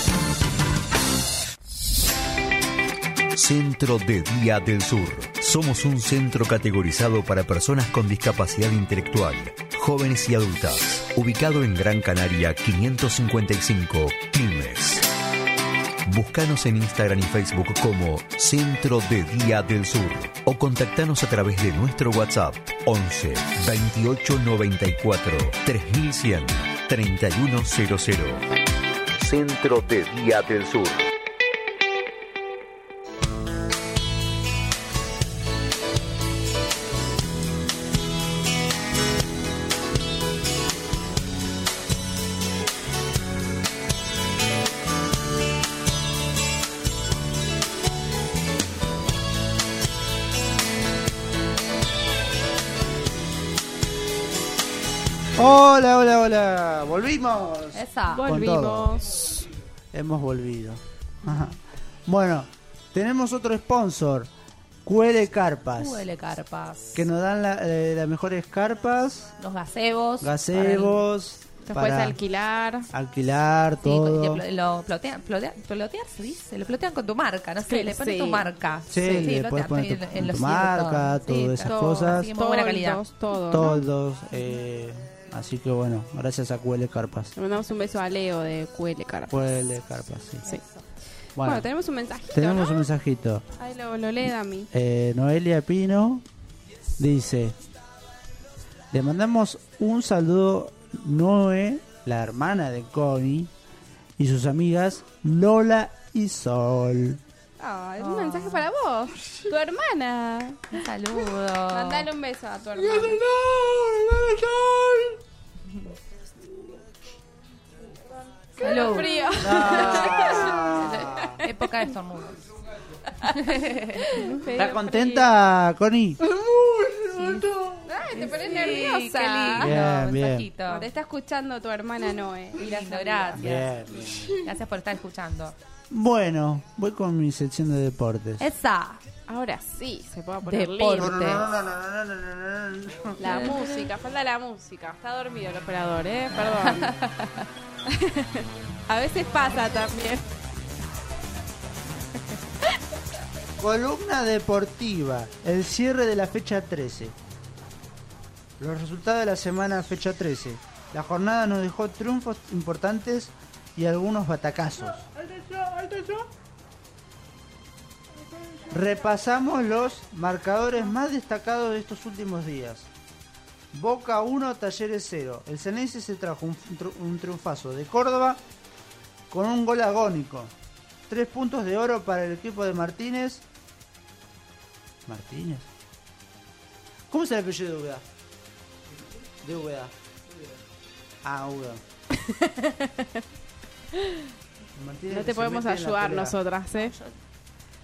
Centro de Día del Sur. Somos un centro categorizado para personas con discapacidad intelectual, jóvenes y adultas. Ubicado en Gran Canaria quinientos cincuenta y cinco, Quilmes. Búscanos en Instagram y Facebook como Centro de Día del Sur o contactanos a través de nuestro WhatsApp once veintiocho noventa y cuatro tres mil cien treinta y uno cero cero. Centro de Día del Sur. Hola, hola, hola. Volvimos. Esa. Con Volvimos. todo. Hemos volvido. Ajá. Bueno, tenemos otro sponsor, Q L Carpas, Q L Carpas. que nos dan la- eh, las mejores carpas, Los gazebos. gazebos, Te puedes para alquilar. alquilar Sí, todo. y plo- lo plotean, plotean, plotear se dice, lo plotean con tu marca, no sé, Sí, le ponen sí. tu marca. Sí, le puedes plotean, poner tu, en- en tu los marca, ciertos, sí, todas esas todo, cosas. así que muy buena calidad. Toldos, todo, ¿no? Toldos, eh, así que bueno, gracias a Q L Carpas. Le mandamos un beso a Leo de Q L Carpas. Q L Carpas, sí. Sí. Bueno, Bueno, tenemos un mensajito, tenemos ¿no? un mensajito. Ahí lo, lo lee Dami. Eh, Noelia Pino dice: le mandamos un saludo Noé, la hermana de Connie, y sus amigas Lola y Sol. Ah, es un mensaje para vos, tu hermana. Un saludo. Mandale un beso a tu hermana. Salud. Frío. Ah. Época de estornudos. ¿Está contenta, Connie? Ay, te pones Sí, nerviosa. qué lindo Bien, bien. mensajito. Te está escuchando tu hermana Noé. Lindo, gracias. Bien, bien. Gracias por estar escuchando. Bueno, voy con mi sección de deportes. Esa. Ahora sí, se puede poner Deporte. lindo. La música, falta la música. Está dormido el operador, ¿eh? Perdón. A veces pasa también. Columna deportiva, el cierre de la fecha trece. Los resultados de la semana fecha trece. La jornada nos dejó triunfos importantes y algunos batacazos. Repasamos los marcadores más destacados de estos últimos días. Boca uno, Talleres cero. El Ceneice se trajo un, tru- un triunfazo de Córdoba con un gol agónico. Tres puntos de oro para el equipo de Martínez. ¿Martínez? ¿Cómo es el apellido de Úbeda? De Úbeda. Ah, Úbeda. Martínez No que te se podemos mete en la ayudar pelea. nosotras, ¿eh?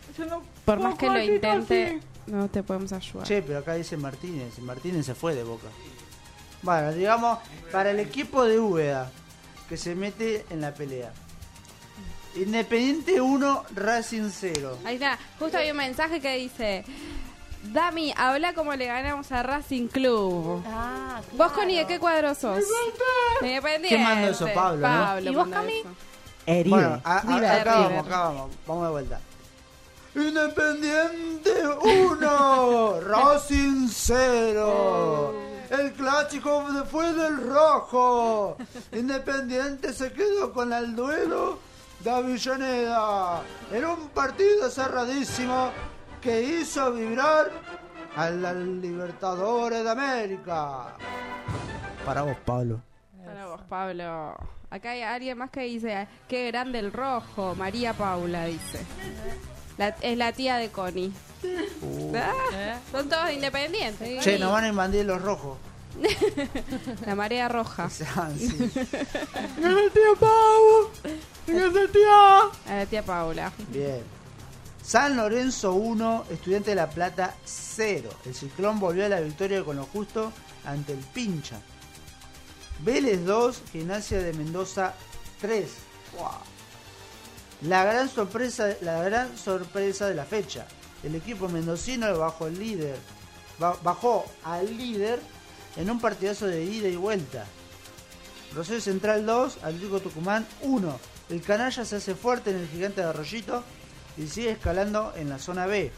Yo no Por más puedo que lo decir intente, así. no te podemos ayudar. Che, pero acá dice Martínez. y Martínez se fue de Boca. Bueno, digamos, para el equipo de Úbeda, que se mete en la pelea. Independiente uno, Racing cero. Ahí está. Justo había un mensaje que dice: Dami, habla como le ganamos a Racing Club. Ah, claro. ¿Vos, Connie, de qué cuadro sos? Independiente. ¿Quién mandó eso? Pablo, ¿no? Pablo ¿Y vos, mandó Cami? eso. Herido. Bueno, a- a- River, acá River. vamos, acá vamos. Vamos de vuelta. Independiente uno, Racing cero. El clásico fue del rojo. Independiente se quedó con el duelo de Avellaneda. Era un partido cerradísimo que hizo vibrar a la Libertadores de América. Para vos, Pablo. Para vos, Pablo. Acá hay alguien más que dice: Qué grande el rojo. María Paula dice. La- es la tía de Connie. Ah, son todos independientes. Che, nos van a invadir los rojos. La marea roja. Ah, sí. ¡Gracias, tía Pau! ¡Gracias, tía! A la tía Paula. Bien. San Lorenzo uno, Estudiante de La Plata cero. El Ciclón volvió a la victoria con lo justo ante el Pincha. Vélez dos, Gimnasia de Mendoza tres. Wow. La gran sorpresa, la gran sorpresa de la fecha. El equipo mendocino bajó el líder, ba- bajó al líder en un partidazo de ida y vuelta. Rosario Central dos, Atlético Tucumán uno. El canalla se hace fuerte en el Gigante de Arroyito y sigue escalando en la zona B.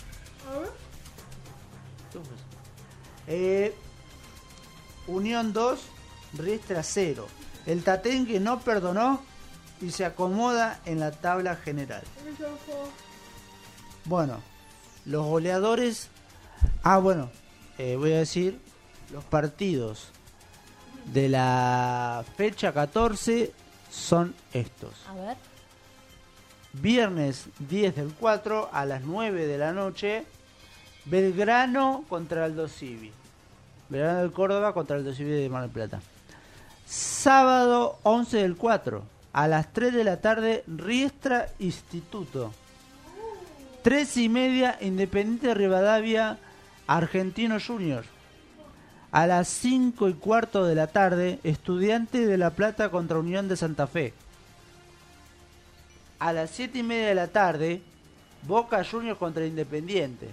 Eh, Unión dos, Riestra cero. El Tatengue no perdonó y se acomoda en la tabla general. Bueno, los goleadores... Ah, bueno, eh, voy a decir los partidos de la fecha catorce son estos. A ver. Viernes diez del cuatro a las nueve de la noche, Belgrano contra Aldo Civi. Belgrano del Córdoba contra Aldo Civi de Mar del Plata. Sábado once del cuatro a las tres de la tarde, Riestra Instituto. tres y media, Independiente de Rivadavia, Argentino Junior. A las cinco y cuarto de la tarde, Estudiante de La Plata contra Unión de Santa Fe. A las siete y media de la tarde, Boca Juniors contra Independiente.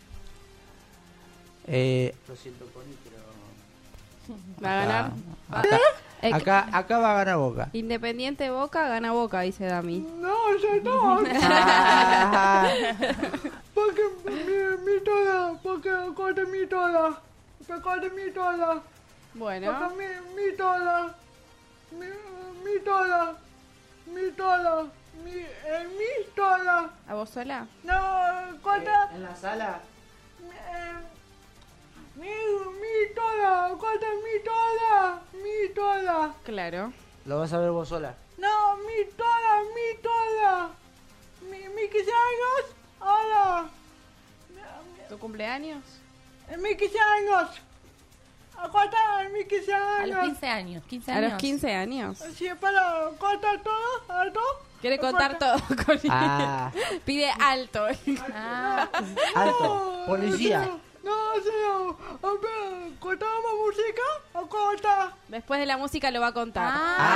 Eh, lo siento, Connie, pero... Va a ganar. Acá, Eh, acá, acá va a ganar Boca. Independiente Boca, gana Boca, dice Dami. No, yo no. Ah. Porque mi, mi toda, porque corte mi toda. Porque corte mi toda. Bueno. Porque mi, mi toda. Mi, mi toda. Mi toda. Mi, eh, mi toda. ¿A vos sola? No, corta. ¿En la sala? Eh, mi, mi toda. Corta mi toda. Mi toda. Claro. Lo vas a ver vos sola. No, mi toda, mi toda. Mi, mi quince años. Hola. ¿Tu cumpleaños? En mis quince años. Acorta en mis quince A años. los quince años. quince ¿A años. los quince años? Sí, para contar todo, alto. Quiere contar todo con Ah. Pide alto. Ah. Alto. Policía. No, señor. ¿Cortamos música o corta? Después de la música lo va a contar.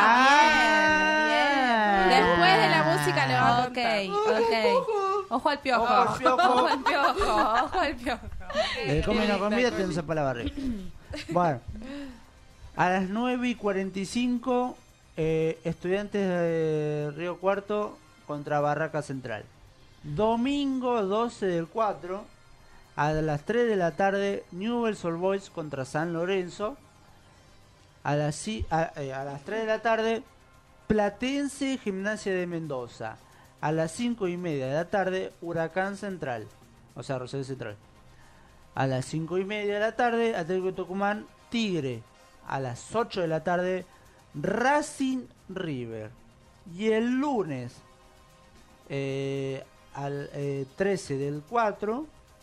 Ah, bien, bien. Después de la música lo va a Ok, contar. ok. Ojo al piojo. Ojo al piojo. Ojo al piojo. Ojo al piojo. Le come no convierte, no se para la barriga. Bueno, a las nueve y cuarenta y cinco, eh, Estudiantes de Río Cuarto contra Barraca Central. Domingo doce del cuatro, a las tres de la tarde, Newell's Old Boys contra San Lorenzo. A las, ci- a, eh, a las tres de la tarde, Platense Gimnasia de Mendoza. A las cinco y media de la tarde, Huracán Central. O sea, Rosario Central. A las cinco y media de la tarde, Atlético Tucumán, Tigre. A las ocho de la tarde, Racing River. Y el lunes, eh, al eh, trece del cuatro,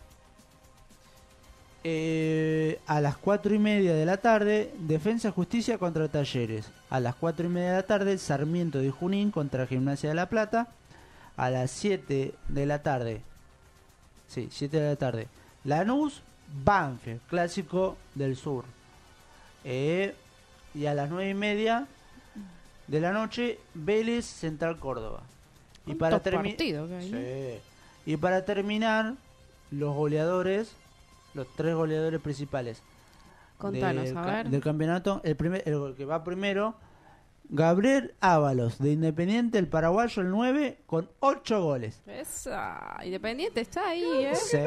eh, a las cuatro y media de la tarde, Defensa y Justicia contra Talleres. A las cuatro y media de la tarde, Sarmiento de Junín contra Gimnasia de La Plata. A las siete de la tarde, Sí, siete de la tarde. Lanús, Banfield, clásico del sur. Eh, y a las nueve y media de la noche, Vélez, Central Córdoba. Y para, termi- partido que hay, ¿no? sí. y para terminar, los goleadores, los tres goleadores principales Contanos, del, a ca- ver. del campeonato. El, primer, el que va primero, Gabriel Ábalos, de Independiente, el paraguayo, el nueve, con ocho goles. Esa, Independiente está ahí, ¿eh? Sí.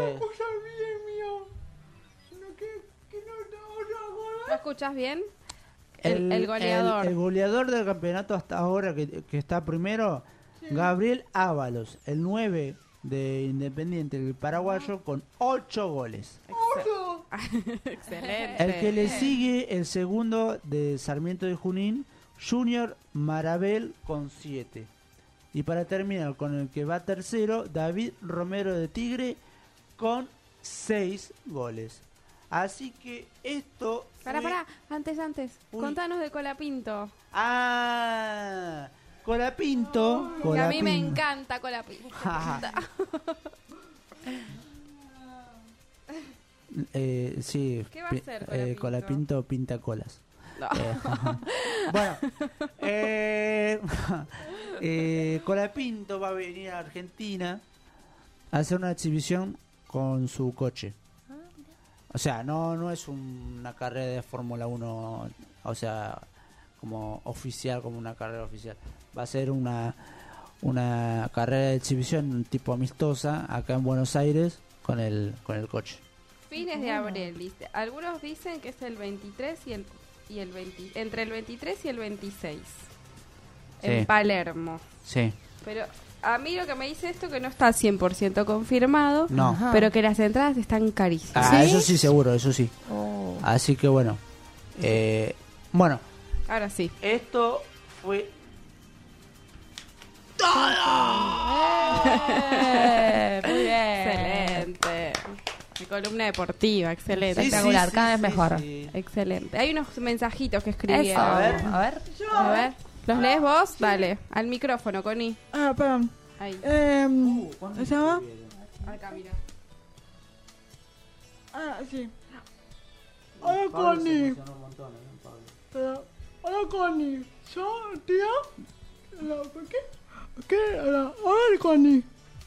¿No escuchas bien? El, el goleador. El, el goleador del campeonato hasta ahora, que, que está primero, Gabriel Ábalos, el nueve de Independiente, el paraguayo, con ocho goles. Excelente. El que le sigue, el segundo de Sarmiento de Junín, Junior Marabel, con siete. Y para terminar con el que va tercero, David Romero de Tigre, con seis goles. Así que esto... Pará, fue- pará, antes, antes. Uy. Contanos de Colapinto. Ah, Colapinto. Que a mí me Colapinto. encanta Colapinto. Eh, sí, ¿Qué va a pi- hacer eh, Colapinto? Colapinto pinta colas. No. Eh, bueno, eh, eh, Colapinto va a venir a Argentina a hacer una exhibición con su coche. O sea, no no es un- una carrera de Fórmula uno, o sea, como oficial, como una carrera oficial. Va a ser una una carrera de exhibición tipo amistosa acá en Buenos Aires con el con el coche. Fines de abril, dice. Algunos dicen que es el veintitrés y el, y el veinte, entre el veintitrés y el veintiséis. En Sí. Palermo. Sí. Pero a mí lo que me dice esto que no está cien por ciento confirmado, No. Ajá. pero que las entradas están carísimas. Ah, eso sí, seguro, eso sí. Oh. Así que bueno. Eh, bueno, Ahora sí. esto fue Eh, muy bien. Excelente. Mi columna deportiva, excelente. Sí, Espectacular, sí, cada sí, vez mejor. sí. Excelente. Hay unos mensajitos que escribieron. Eso. A ver, a ver. A ver. ¿Los lees vos? Dale. Al micrófono, Connie. Ah, perdón. Ahí. Eh, Uh, ¿Cómo se llama? Acá, mira. Ah, sí. Hola, Connie. Pero, hola, Connie. ¿Yo, tía? Hola, ¿por qué? ¿Qué? Hola, hola, Connie.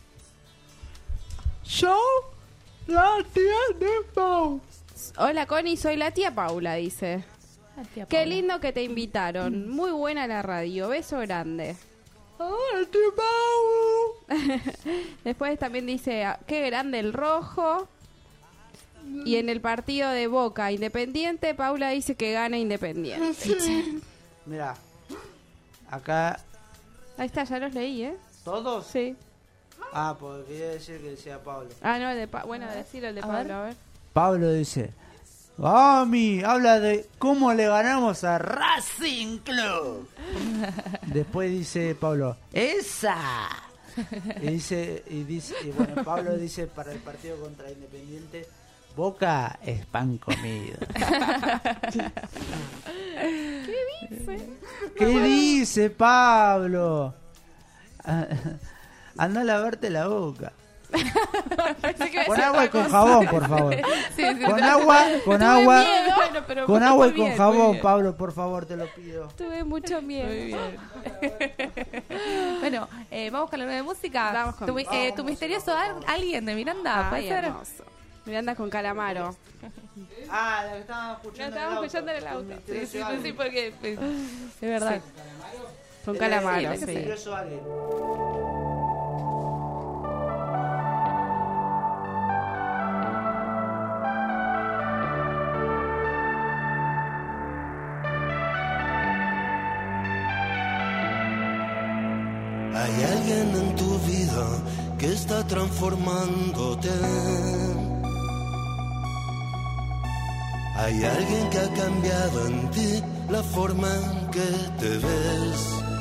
Yo, la tía de Pau. Hola, Connie, soy la tía Paula, dice. La tía Qué Paula. lindo que te invitaron. Muy buena la radio. Beso grande. Hola, tía Pau. Después también dice, ah, qué grande el rojo. Y en el partido de Boca Independiente, Paula dice que gana Independiente. Sí. Mira, acá Ahí está, ya los leí, ¿eh? todos. Sí. Ah, pues quería decir que decía Pablo. Ah, no, el de Pa- bueno, decirlo el de A Pablo, ver. a ver. Pablo dice, Mami, habla de cómo le ganamos a Racing Club. Después dice Pablo, ¡esa! Y dice, y dice, y bueno, Pablo dice para el partido contra Independiente, Boca es pan comido. ¿Qué dice? ¿Qué dice Pablo? Ah, anda a lavarte la boca. Pensé que iba a Con decir agua y otra con cosa. jabón, por favor. Sí, sí, Con sí. agua, con Tuve agua, miedo. Bueno, pero con muy agua y bien, con muy jabón, bien. Pablo, por favor, te lo pido. Tuve mucho miedo. Muy bien. Bueno, eh, vamos con la nueva música. Vamos con tu, mi- música. eh, tu misterioso al- alguien de Miranda, ¿puede Ay, ser? hermoso. Miranda con Calamaro. Ah, la que estábamos Lo escuchando. estábamos escuchando en el auto. Un Sí, sí, misterioso sí, alien. sí, porque eh, es verdad. Con Eh, Calamaro, un sí. misterioso alien. Hay alguien en tu vida que está transformándote. Hay alguien que ha cambiado en ti la forma en que te ves.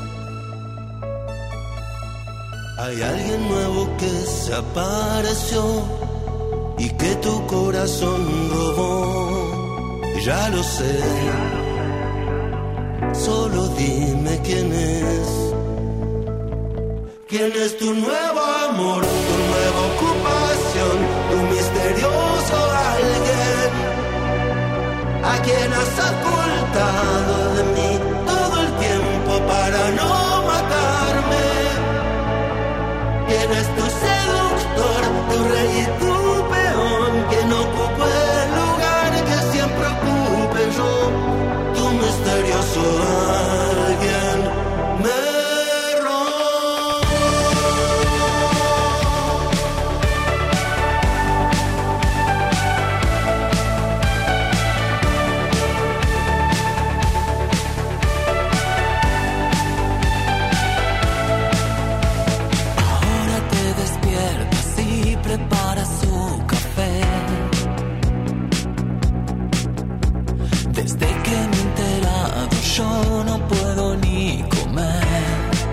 Hay alguien nuevo que se apareció y que tu corazón robó. Ya lo sé, solo dime quién es. ¿Quién es tu nuevo amor, tu nueva ocupación? ocupación, tu misterioso alguien, a quien has ocultado de mí todo el tiempo para no matarme. ¿Quién es tu seductor, tu rey y tu peón? ¿Quién ocupa el lugar que siempre ocupe yo? Tu misterioso alguien me prepara su café. Desde que me he enterado yo no puedo ni comer.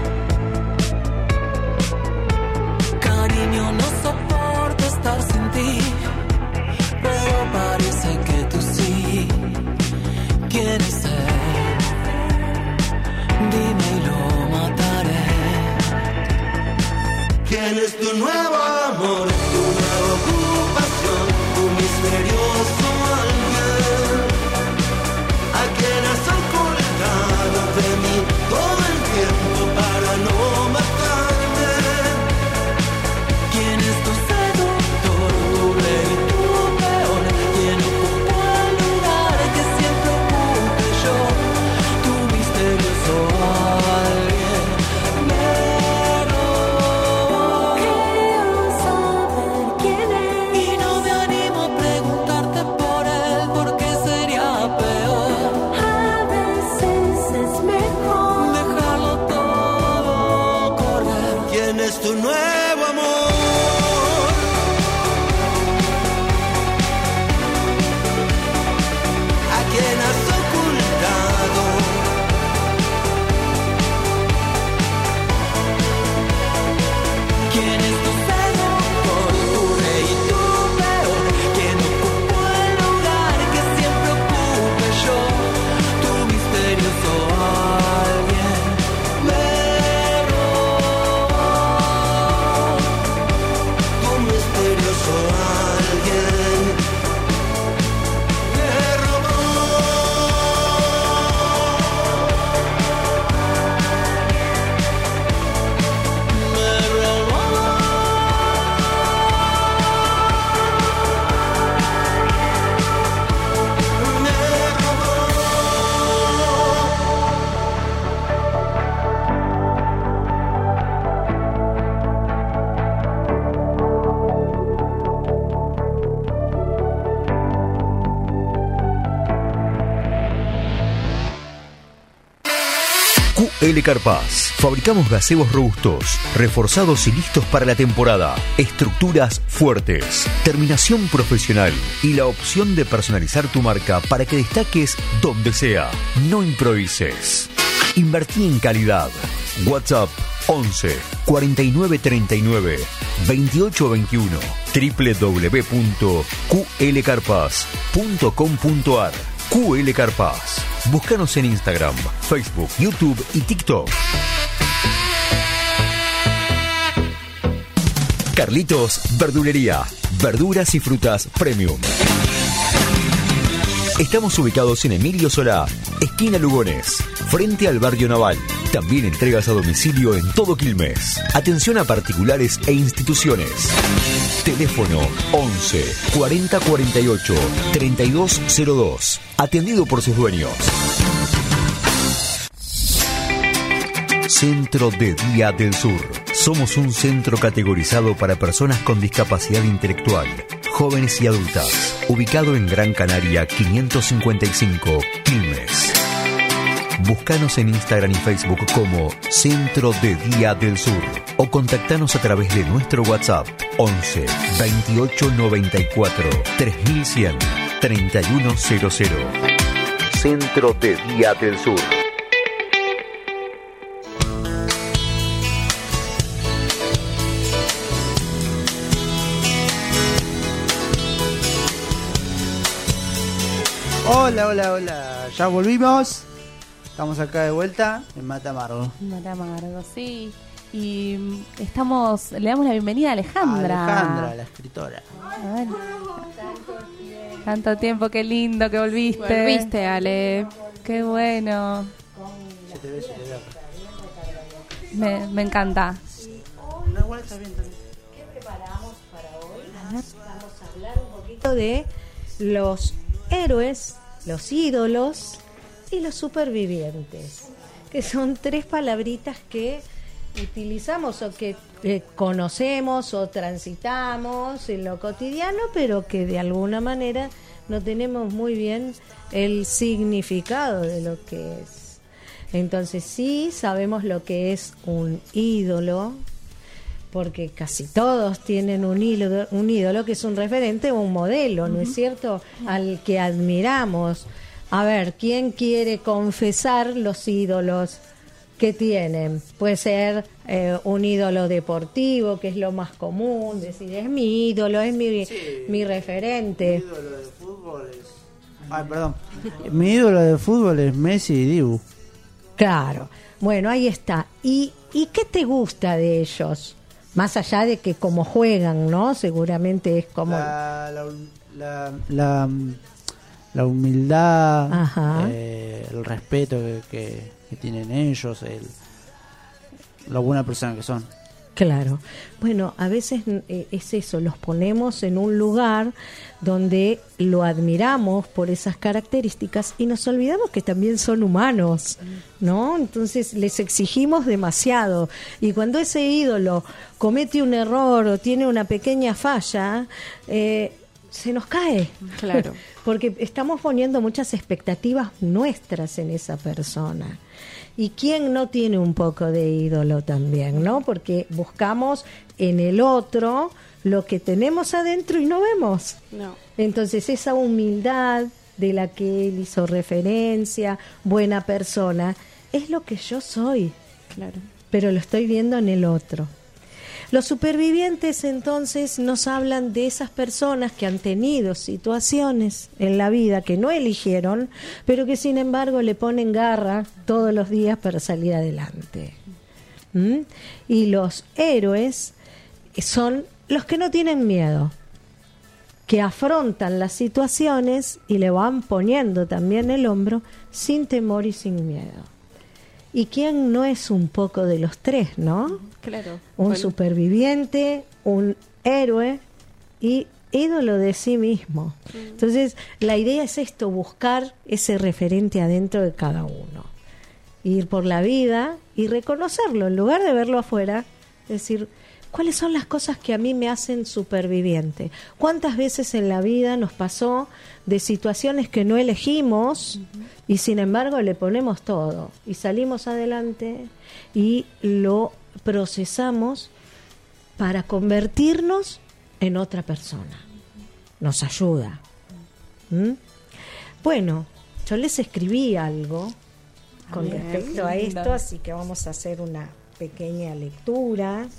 Cariño, no soporto estar sin ti, pero parece que tú sí quieres ser. Dime y lo mataré. ¿Quién es tu nuevo amor, tu nueva ocupación, tu misterioso alguien, a quien has ocultado de mí todo el tiempo para no matarme? ¿Quién es tu seductor, tu rey, tu peón? ¿Quién ocupa el lugar que siempre ocupe yo? Tu misterioso alguien me es tu nuevo amor, a quien has ocultado. ¿Quién es tu seductor, tu rey y tu peón? ¿Quién ocupa el lugar que siempre ocupe yo? Tu misterioso alguien me Q L Carpaz. Fabricamos gazebos robustos, reforzados y listos para la temporada. Estructuras fuertes, terminación profesional y la opción de personalizar tu marca para que destaques donde sea. No improvises. Invertí en calidad. WhatsApp once cuarenta y nueve treinta y nueve veintiocho veintiuno w w w punto q l carpaz punto com punto a r. Q L Carpaz. Búscanos en Instagram, Facebook, YouTube y TikTok. Carlitos Verdulería. Verduras y frutas premium. Estamos ubicados en Emilio Solá, esquina Lugones, frente al barrio Naval. También entregas a domicilio en todo Quilmes. Atención a particulares e instituciones. Teléfono once cuarenta cuarenta y ocho treinta y dos cero dos. Atendido por sus dueños. Centro de Día del Sur. Somos un centro categorizado para personas con discapacidad intelectual, jóvenes y adultas. Ubicado en Gran Canaria quinientos cincuenta y cinco, Quilmes. Búscanos en Instagram y Facebook como Centro de Día del Sur o contactanos a través de nuestro WhatsApp once veintiocho noventa y cuatro tres mil cien treinta y uno cero cero. Centro de Día del Sur. Hola, hola, hola. Ya volvimos. Estamos acá de vuelta en Mata Amargo. Mata Amargo, sí. y estamos, le damos la bienvenida a Alejandra. Alejandra, la escritora. A ver. Tanto tiempo, qué lindo que volviste. Volviste, Ale. Qué bueno. Se te ve, se te ve. Me, me encanta. No, igual está bien también. ¿Qué preparamos para hoy? Vamos a hablar un poquito de los héroes, los ídolos y los supervivientes, que son tres palabritas que utilizamos o que eh, conocemos o transitamos en lo cotidiano, pero que de alguna manera no tenemos muy bien el significado de lo que es. Entonces sí sabemos lo que es un ídolo, porque casi todos tienen un ídolo, un ídolo que es un referente o un modelo, ¿no es cierto? Al que admiramos. A ver, ¿quién quiere confesar los ídolos que tienen? Puede ser eh, un ídolo deportivo, que es lo más común, decir, es mi ídolo, es mi, sí, mi referente. Mi ídolo de fútbol es... Ay, perdón. Mi ídolo de fútbol es Messi y Dibu. Claro. Bueno, ahí está. ¿Y, ¿Y qué te gusta de ellos? Más allá de que como juegan, ¿no? Seguramente es como... La, la, la, la, la humildad, eh, el respeto que, que, que tienen ellos, el, la buena persona que son. Claro. Bueno, a veces eh, es eso, los ponemos en un lugar donde lo admiramos por esas características y nos olvidamos que también son humanos, ¿no? Entonces les exigimos demasiado y cuando ese ídolo comete un error o tiene una pequeña falla, eh, se nos cae. Claro. Porque estamos poniendo muchas expectativas nuestras en esa persona. ¿Y quién no tiene un poco de ídolo también, no? Porque buscamos en el otro lo que tenemos adentro y no vemos. No. Entonces esa humildad de la que él hizo referencia, buena persona, es lo que yo soy. Claro. Pero lo estoy viendo en el otro. Los supervivientes entonces nos hablan de esas personas que han tenido situaciones en la vida que no eligieron, pero que sin embargo le ponen garra todos los días para salir adelante. ¿Mm? Y los héroes son los que no tienen miedo, que afrontan las situaciones y le van poniendo también el hombro sin temor y sin miedo. ¿Y quién no es un poco de los tres, no? Claro. Un Bueno. superviviente, un héroe y ídolo de sí mismo. Entonces, la idea es esto, buscar ese referente adentro de cada uno. Ir por la vida y reconocerlo, en lugar de verlo afuera, decir, ¿cuáles son las cosas que a mí me hacen superviviente? ¿Cuántas veces en la vida nos pasó de situaciones que no elegimos uh-huh. y sin embargo le ponemos todo y salimos adelante y lo procesamos para convertirnos en otra persona? Nos ayuda. ¿Mm? Bueno, yo les escribí algo con Bien, respecto a lindo. esto, así que vamos a hacer una pequeña lectura.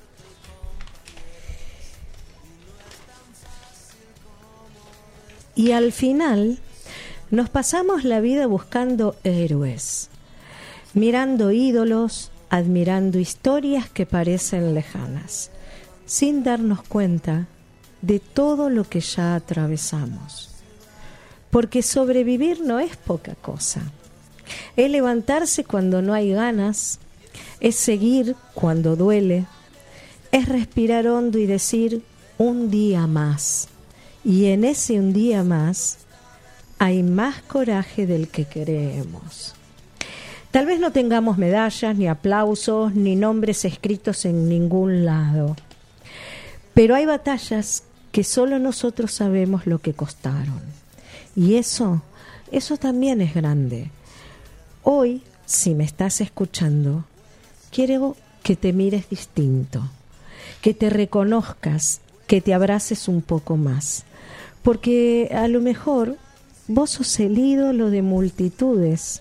Y al final nos pasamos la vida buscando héroes, mirando ídolos, admirando historias que parecen lejanas, sin darnos cuenta de todo lo que ya atravesamos. Porque sobrevivir no es poca cosa. Es levantarse cuando no hay ganas, es seguir cuando duele, es respirar hondo y decir un día más. Y en ese un día más hay más coraje del que creemos. Tal vez no tengamos medallas, ni aplausos, ni nombres escritos en ningún lado. Pero hay batallas que solo nosotros sabemos lo que costaron. Y eso, eso también es grande. Hoy, si me estás escuchando, quiero que te mires distinto, que te reconozcas, que te abraces un poco más. Porque a lo mejor vos sos el ídolo de multitudes.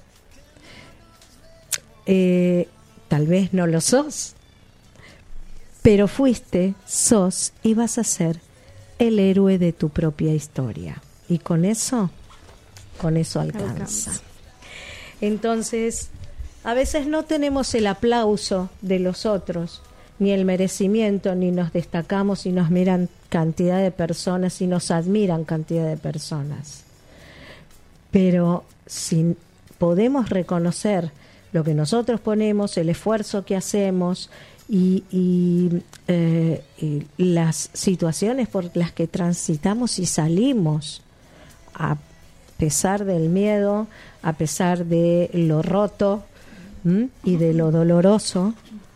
Eh, tal vez no lo sos, pero fuiste, sos y vas a ser el héroe de tu propia historia. Y con eso, con eso alcanza. alcanza. Entonces, a veces no tenemos el aplauso de los otros, ni el merecimiento, ni nos destacamos y nos miran cantidad de personas y nos admiran cantidad de personas. Pero si podemos reconocer lo que nosotros ponemos, el esfuerzo que hacemos y, y, eh, y las situaciones por las que transitamos y salimos, a pesar del miedo, a pesar de lo roto, ¿m? Y de lo doloroso,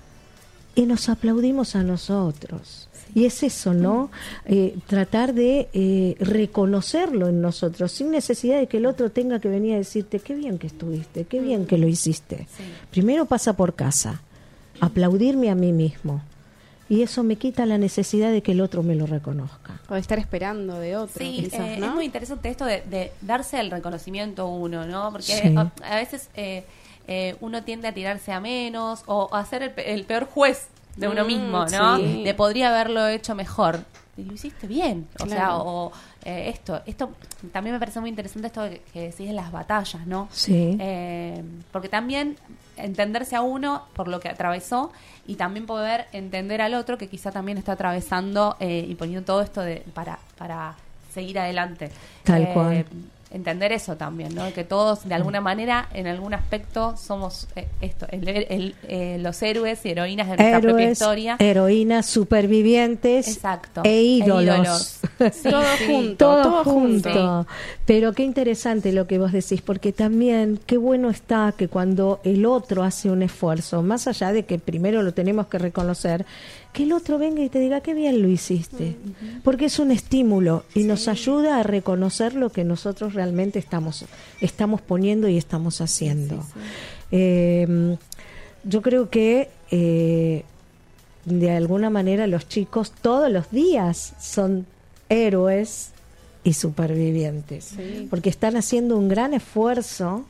y nos aplaudimos a nosotros. Y es eso, ¿no? Eh, tratar de eh, reconocerlo en nosotros, sin necesidad de que el otro tenga que venir a decirte qué bien que estuviste, qué bien que lo hiciste. Sí. Primero pasa por casa, aplaudirme a mí mismo. Y eso me quita la necesidad de que el otro me lo reconozca. O de estar esperando de otro, sí, quizás, eh, ¿no? Es muy interesante esto de, de darse el reconocimiento uno, ¿no? Porque Sí. a, a veces eh, eh, uno tiende a tirarse a menos o a ser el, pe- el peor juez de uno Mm, mismo, ¿no? sí. De podría haberlo hecho mejor. Y lo hiciste bien. O Claro. sea, o eh, esto, esto también me parece muy interesante esto que, que decís de las batallas, ¿no? Sí. Eh, porque también entenderse a uno por lo que atravesó y también poder entender al otro que quizá también está atravesando eh, y poniendo todo esto de para para seguir adelante. Tal Eh, cual. Entender eso también, ¿no? Que todos de alguna manera, en algún aspecto, somos eh, esto, el, el, eh, los héroes y heroínas de nuestra propia Héroes, historia. heroínas, supervivientes Exacto. e ídolos. E ídolos. Sí, Todo sí. junto, todo, todo junto. junto. Pero qué interesante lo que vos decís, porque también qué bueno está que cuando el otro hace un esfuerzo, más allá de que primero lo tenemos que reconocer, que el otro venga y te diga qué bien lo hiciste, uh-huh. Porque es un estímulo y sí. Nos ayuda a reconocer lo que nosotros realmente estamos estamos poniendo y estamos haciendo. Sí, sí, sí. Eh, yo creo que eh, de alguna manera los chicos todos los días son héroes y supervivientes, sí. Porque están haciendo un gran esfuerzo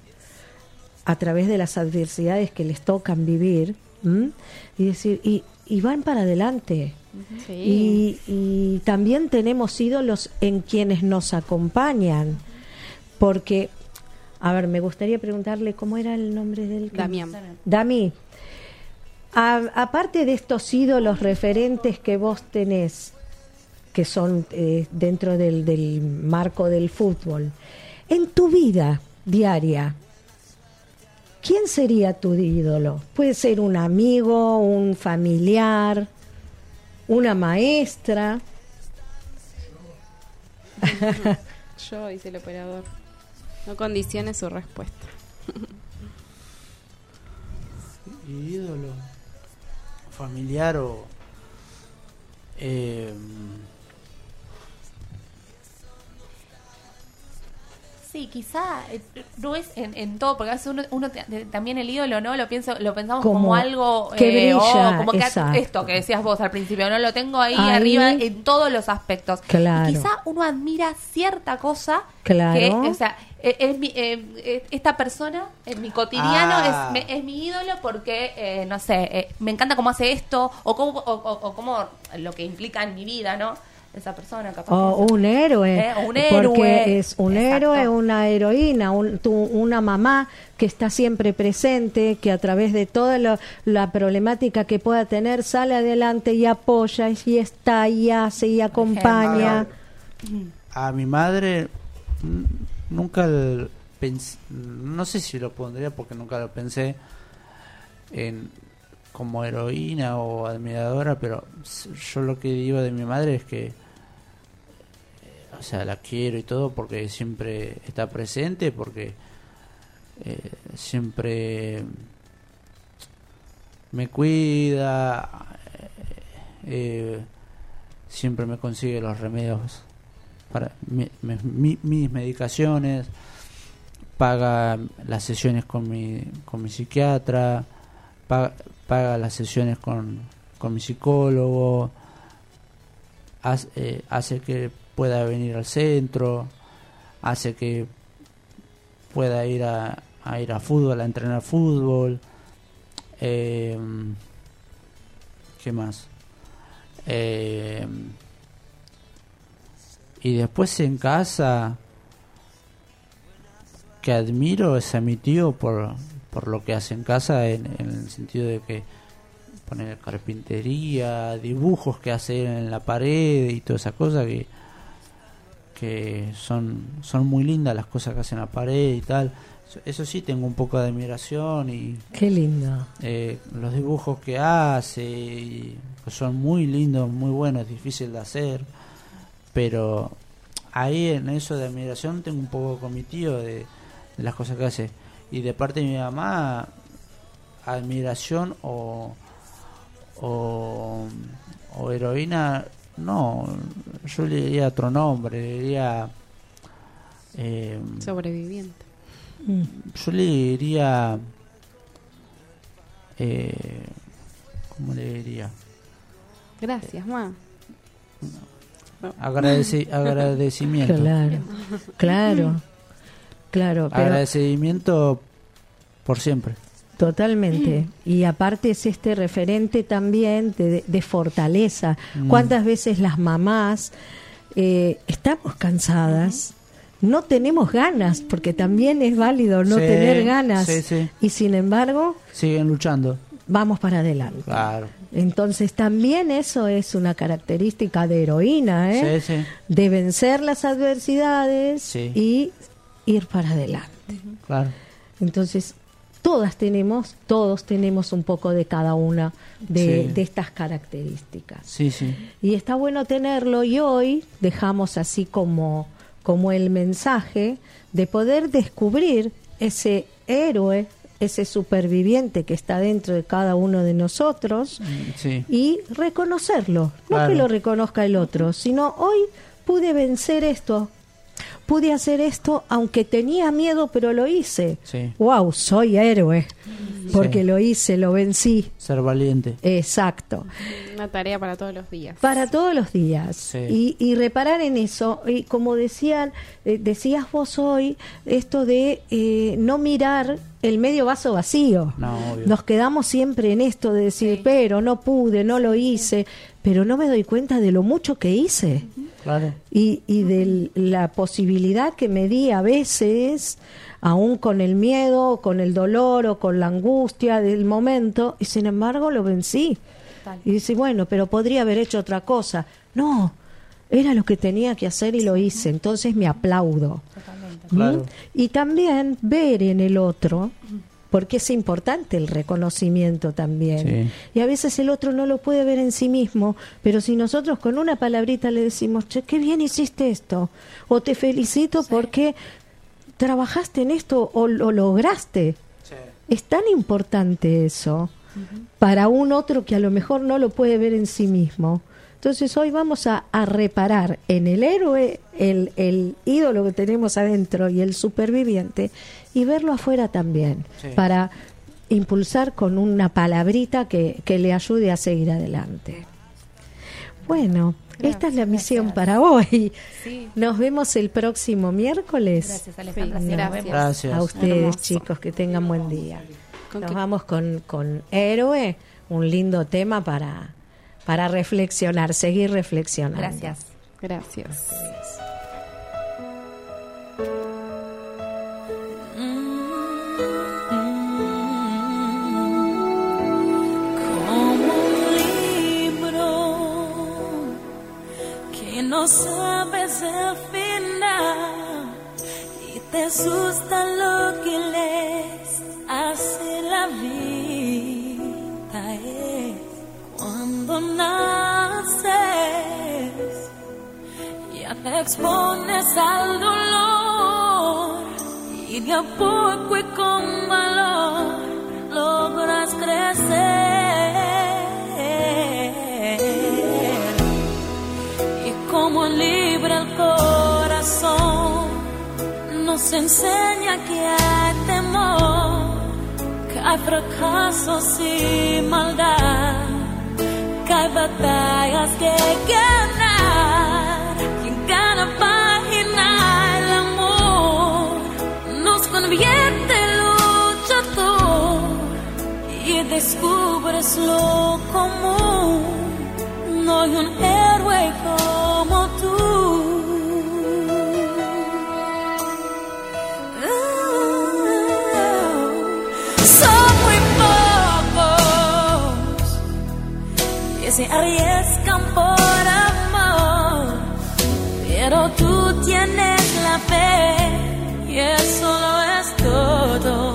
a través de las adversidades que les tocan vivir, ¿m? y decir y y van para adelante. Sí. Y, y también tenemos ídolos en quienes nos acompañan, porque, a ver, me gustaría preguntarle cómo era el nombre del... Damián. Dami, a, aparte de estos ídolos referentes que vos tenés, que son eh, dentro del, del marco del fútbol, en tu vida diaria, ¿quién sería tu ídolo? Puede ser un amigo, un familiar, una maestra. Yo, dice el operador. No condicione su respuesta. Ídolo, familiar o... Eh, Sí, quizá eh, no es en, en todo, porque a veces uno, uno te- de- también el ídolo, ¿no? Lo pienso, lo pensamos como, Como algo que eh, brilla, oh, como que exacto. esto que decías vos al principio, ¿no? Lo tengo ahí, Ahí. arriba en todos los aspectos. Claro. Y quizá uno admira cierta cosa Claro. que, o sea, eh, es mi, eh, eh, esta persona en mi cotidiano Ah. es, me- es mi ídolo porque, eh, no sé, eh, me encanta cómo hace esto o cómo, o, o- o cómo lo que implica en mi vida, ¿no? Esa persona capaz. O que- un héroe, Eh, o un héroe. porque es un Exacto. héroe, una heroína, un- tu- una mamá que está siempre presente, que a través de toda lo- la problemática que pueda tener sale adelante y apoya y está y hace y acompaña. a mi madre mm, nunca el pens- no sé si lo pondría porque nunca lo pensé en como heroína o admiradora, pero s- yo lo que digo de mi madre es que eh, o sea, la quiero y todo porque siempre está presente, porque eh, siempre me cuida, eh, siempre me consigue los remedios para mi- mi- mi- mis medicaciones, paga las sesiones con mi con mi psiquiatra, paga, paga las sesiones con, con mi psicólogo, hace, eh, hace que pueda venir al centro, hace que pueda ir a, a ir a fútbol, a entrenar fútbol. Eh, ¿Qué más? Eh, y después en casa, que admiro es a mi tío por, por lo que hace en casa, en, en el sentido de que pone carpintería, dibujos que hace en la pared y todas esas cosas que que son son muy lindas las cosas que hace en la pared y tal. Eso sí, tengo un poco de admiración y qué lindo. Eh, los dibujos que hace y, pues son muy lindos, muy buenos, difícil de hacer, pero ahí en eso de admiración tengo un poco con mi tío de, de las cosas que hace, y de parte de mi mamá admiración o o, o heroína, no, yo le diría otro nombre, le diría eh, sobreviviente. Yo le diría eh, ¿cómo le diría? Gracias, ma. Agradeci- agradecimiento. Claro, claro, claro. Pero agradecimiento por siempre. Totalmente. Y aparte es este referente también de, de fortaleza. Mm. ¿Cuántas veces las mamás eh, estamos cansadas? No tenemos ganas, porque también es válido no Sí, tener ganas. sí, sí. Y sin embargo, siguen luchando. Vamos para adelante. Claro. Entonces también eso es una característica de heroína, ¿eh? Sí, sí. De vencer las adversidades Sí. y ir para adelante. Claro. Entonces, todas tenemos, todos tenemos un poco de cada una de, Sí. de estas características. Sí, sí. Y está bueno tenerlo, y hoy dejamos así como, como el mensaje de poder descubrir ese héroe, ese superviviente que está dentro de cada uno de nosotros, Sí. y reconocerlo. No Claro. que lo reconozca el otro, sino hoy pude vencer esto. Pude hacer esto aunque tenía miedo, pero lo hice. Sí. Wow, soy héroe. Porque Sí. lo hice, lo vencí. Ser valiente. Exacto. Una tarea para todos los días. Para todos los días. Sí. Y, y reparar en eso. Y como decían, eh, decías vos hoy, esto de eh, no mirar el medio vaso vacío. No, obvio. Nos quedamos siempre en esto de decir, pero no pude, no lo hice, pero no me doy cuenta de lo mucho que hice. Claro. Y, y de la posibilidad que me di a veces, aún con el miedo, con el dolor o con la angustia del momento, y sin embargo lo vencí. Tal. Y dice, bueno, pero podría haber hecho otra cosa. No, era lo que tenía que hacer y lo hice, entonces me aplaudo. Totalmente. ¿Mm? Claro. Y también ver en el otro, porque es importante el reconocimiento también. Sí. Y a veces el otro no lo puede ver en sí mismo, pero si nosotros con una palabrita le decimos, che, qué bien hiciste esto, o te felicito porque trabajaste en esto o lo lograste. Sí. Es tan importante eso para un otro que a lo mejor no lo puede ver en sí mismo. Entonces hoy vamos a, a reparar en el héroe, el, el ídolo que tenemos adentro y el superviviente, y verlo afuera también, Sí. para impulsar con una palabrita que, que le ayude a seguir adelante. Bueno, esta es la misión para hoy. Sí. Nos vemos el próximo miércoles. Gracias, Alejandra. Sí, Sí, nos gracias. vemos. Gracias. A ustedes, Hermoso. chicos, que tengan buen día. ¿Con Nos qué? vamos con, con Héroe, un lindo tema para, para reflexionar, seguir reflexionando. Gracias. Gracias. Como un libro que no sabes el final y te asusta lo que lees, hace la vida es cuando naces, ya te expones al dolor y de a poco y con valor logras crecer. Y como libre el corazón nos enseña que hay temor, que hay fracasos y maldad, que hay batallas que ganar. Quien gana página el amor nos convierte en luchador y descubres lo común. No hay un héroe como tú. se arriesgan por amor, pero tú tienes la fe y eso lo es todo.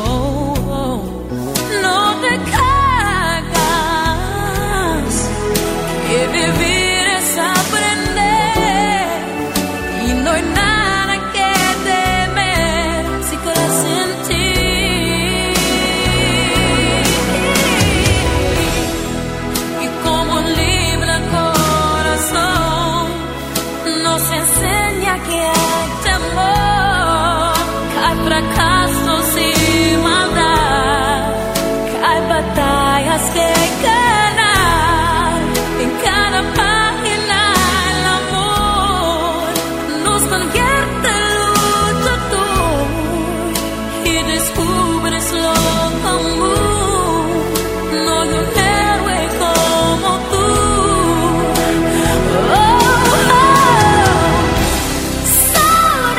No te cagas, que vivir es aprender y no hay nada que temer si crees en ti. Y como un libre corazón nos enseña que hay temor, que hay fracasos y maldad, que hay batallas que ganar. En cada página el amor nos convierte en luchador y descubres lo común. No hay un héroe como tú. Oh, oh. Solo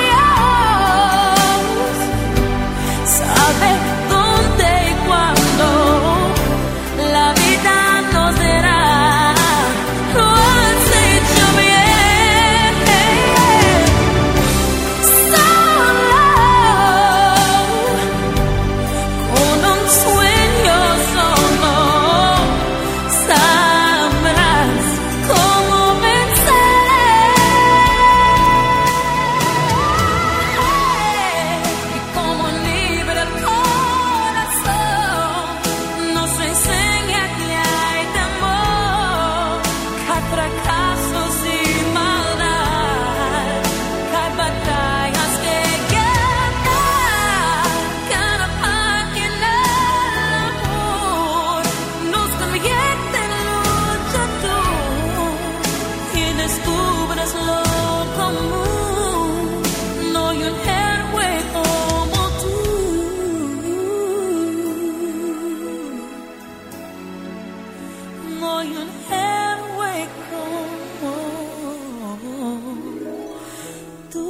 Dios sabe dónde y cuándo la vida nos dará. Lo has hecho bien. Solo con un sueño solo sabrás cómo vencer. Y como un libre corazón nos enseña que hay temor, que hay fracasos y maldad, que hay batallas que ganar. Cada página el amor nos convierte en luchador y descubres lo común. No hay un héroe como tú. No hay un héroe como tú.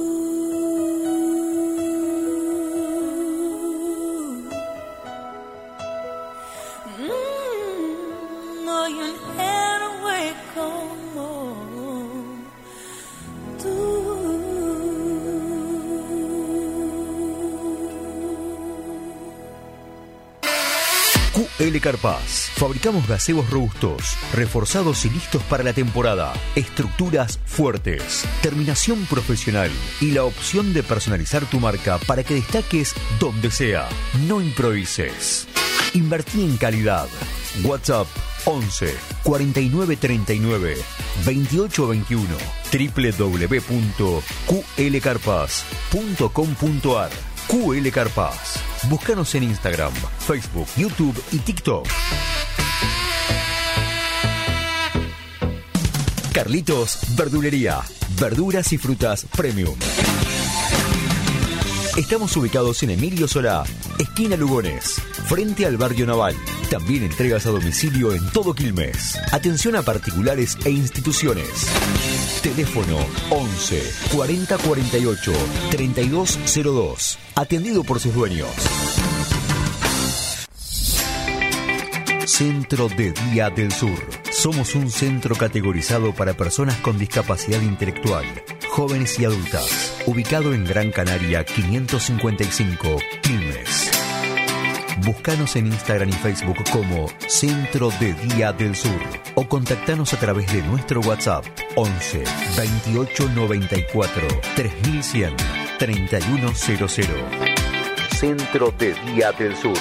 Mm, no hay un héroe como Q L Carpaz. Fabricamos gazebos robustos, reforzados y listos para la temporada. Estructuras fuertes, terminación profesional y la opción de personalizar tu marca para que destaques donde sea. No improvises. Invertí en calidad. WhatsApp once cuarenta y nueve treinta y nueve veintiocho veintiuno w w w punto q l carpaz punto com punto a r. Q L Carpaz. Búscanos en Instagram, Facebook, YouTube y TikTok. Carlitos Verdulería. Verduras y frutas premium. Estamos ubicados en Emilio Solá, esquina Lugones, frente al barrio Naval. También entregas a domicilio en todo Quilmes. Atención a particulares e instituciones. Teléfono once cuarenta cuarenta y ocho treinta y dos cero dos. Atendido por sus dueños. Centro de Día del Sur. Somos un centro categorizado para personas con discapacidad intelectual, jóvenes y adultas. Ubicado en Gran Canaria quinientos cincuenta y cinco, Quilmes. Búscanos en Instagram y Facebook como Centro de Día del Sur o contactanos a través de nuestro WhatsApp once veintiocho noventa y cuatro tres mil cien treinta y uno cero cero. Centro de Día del Sur.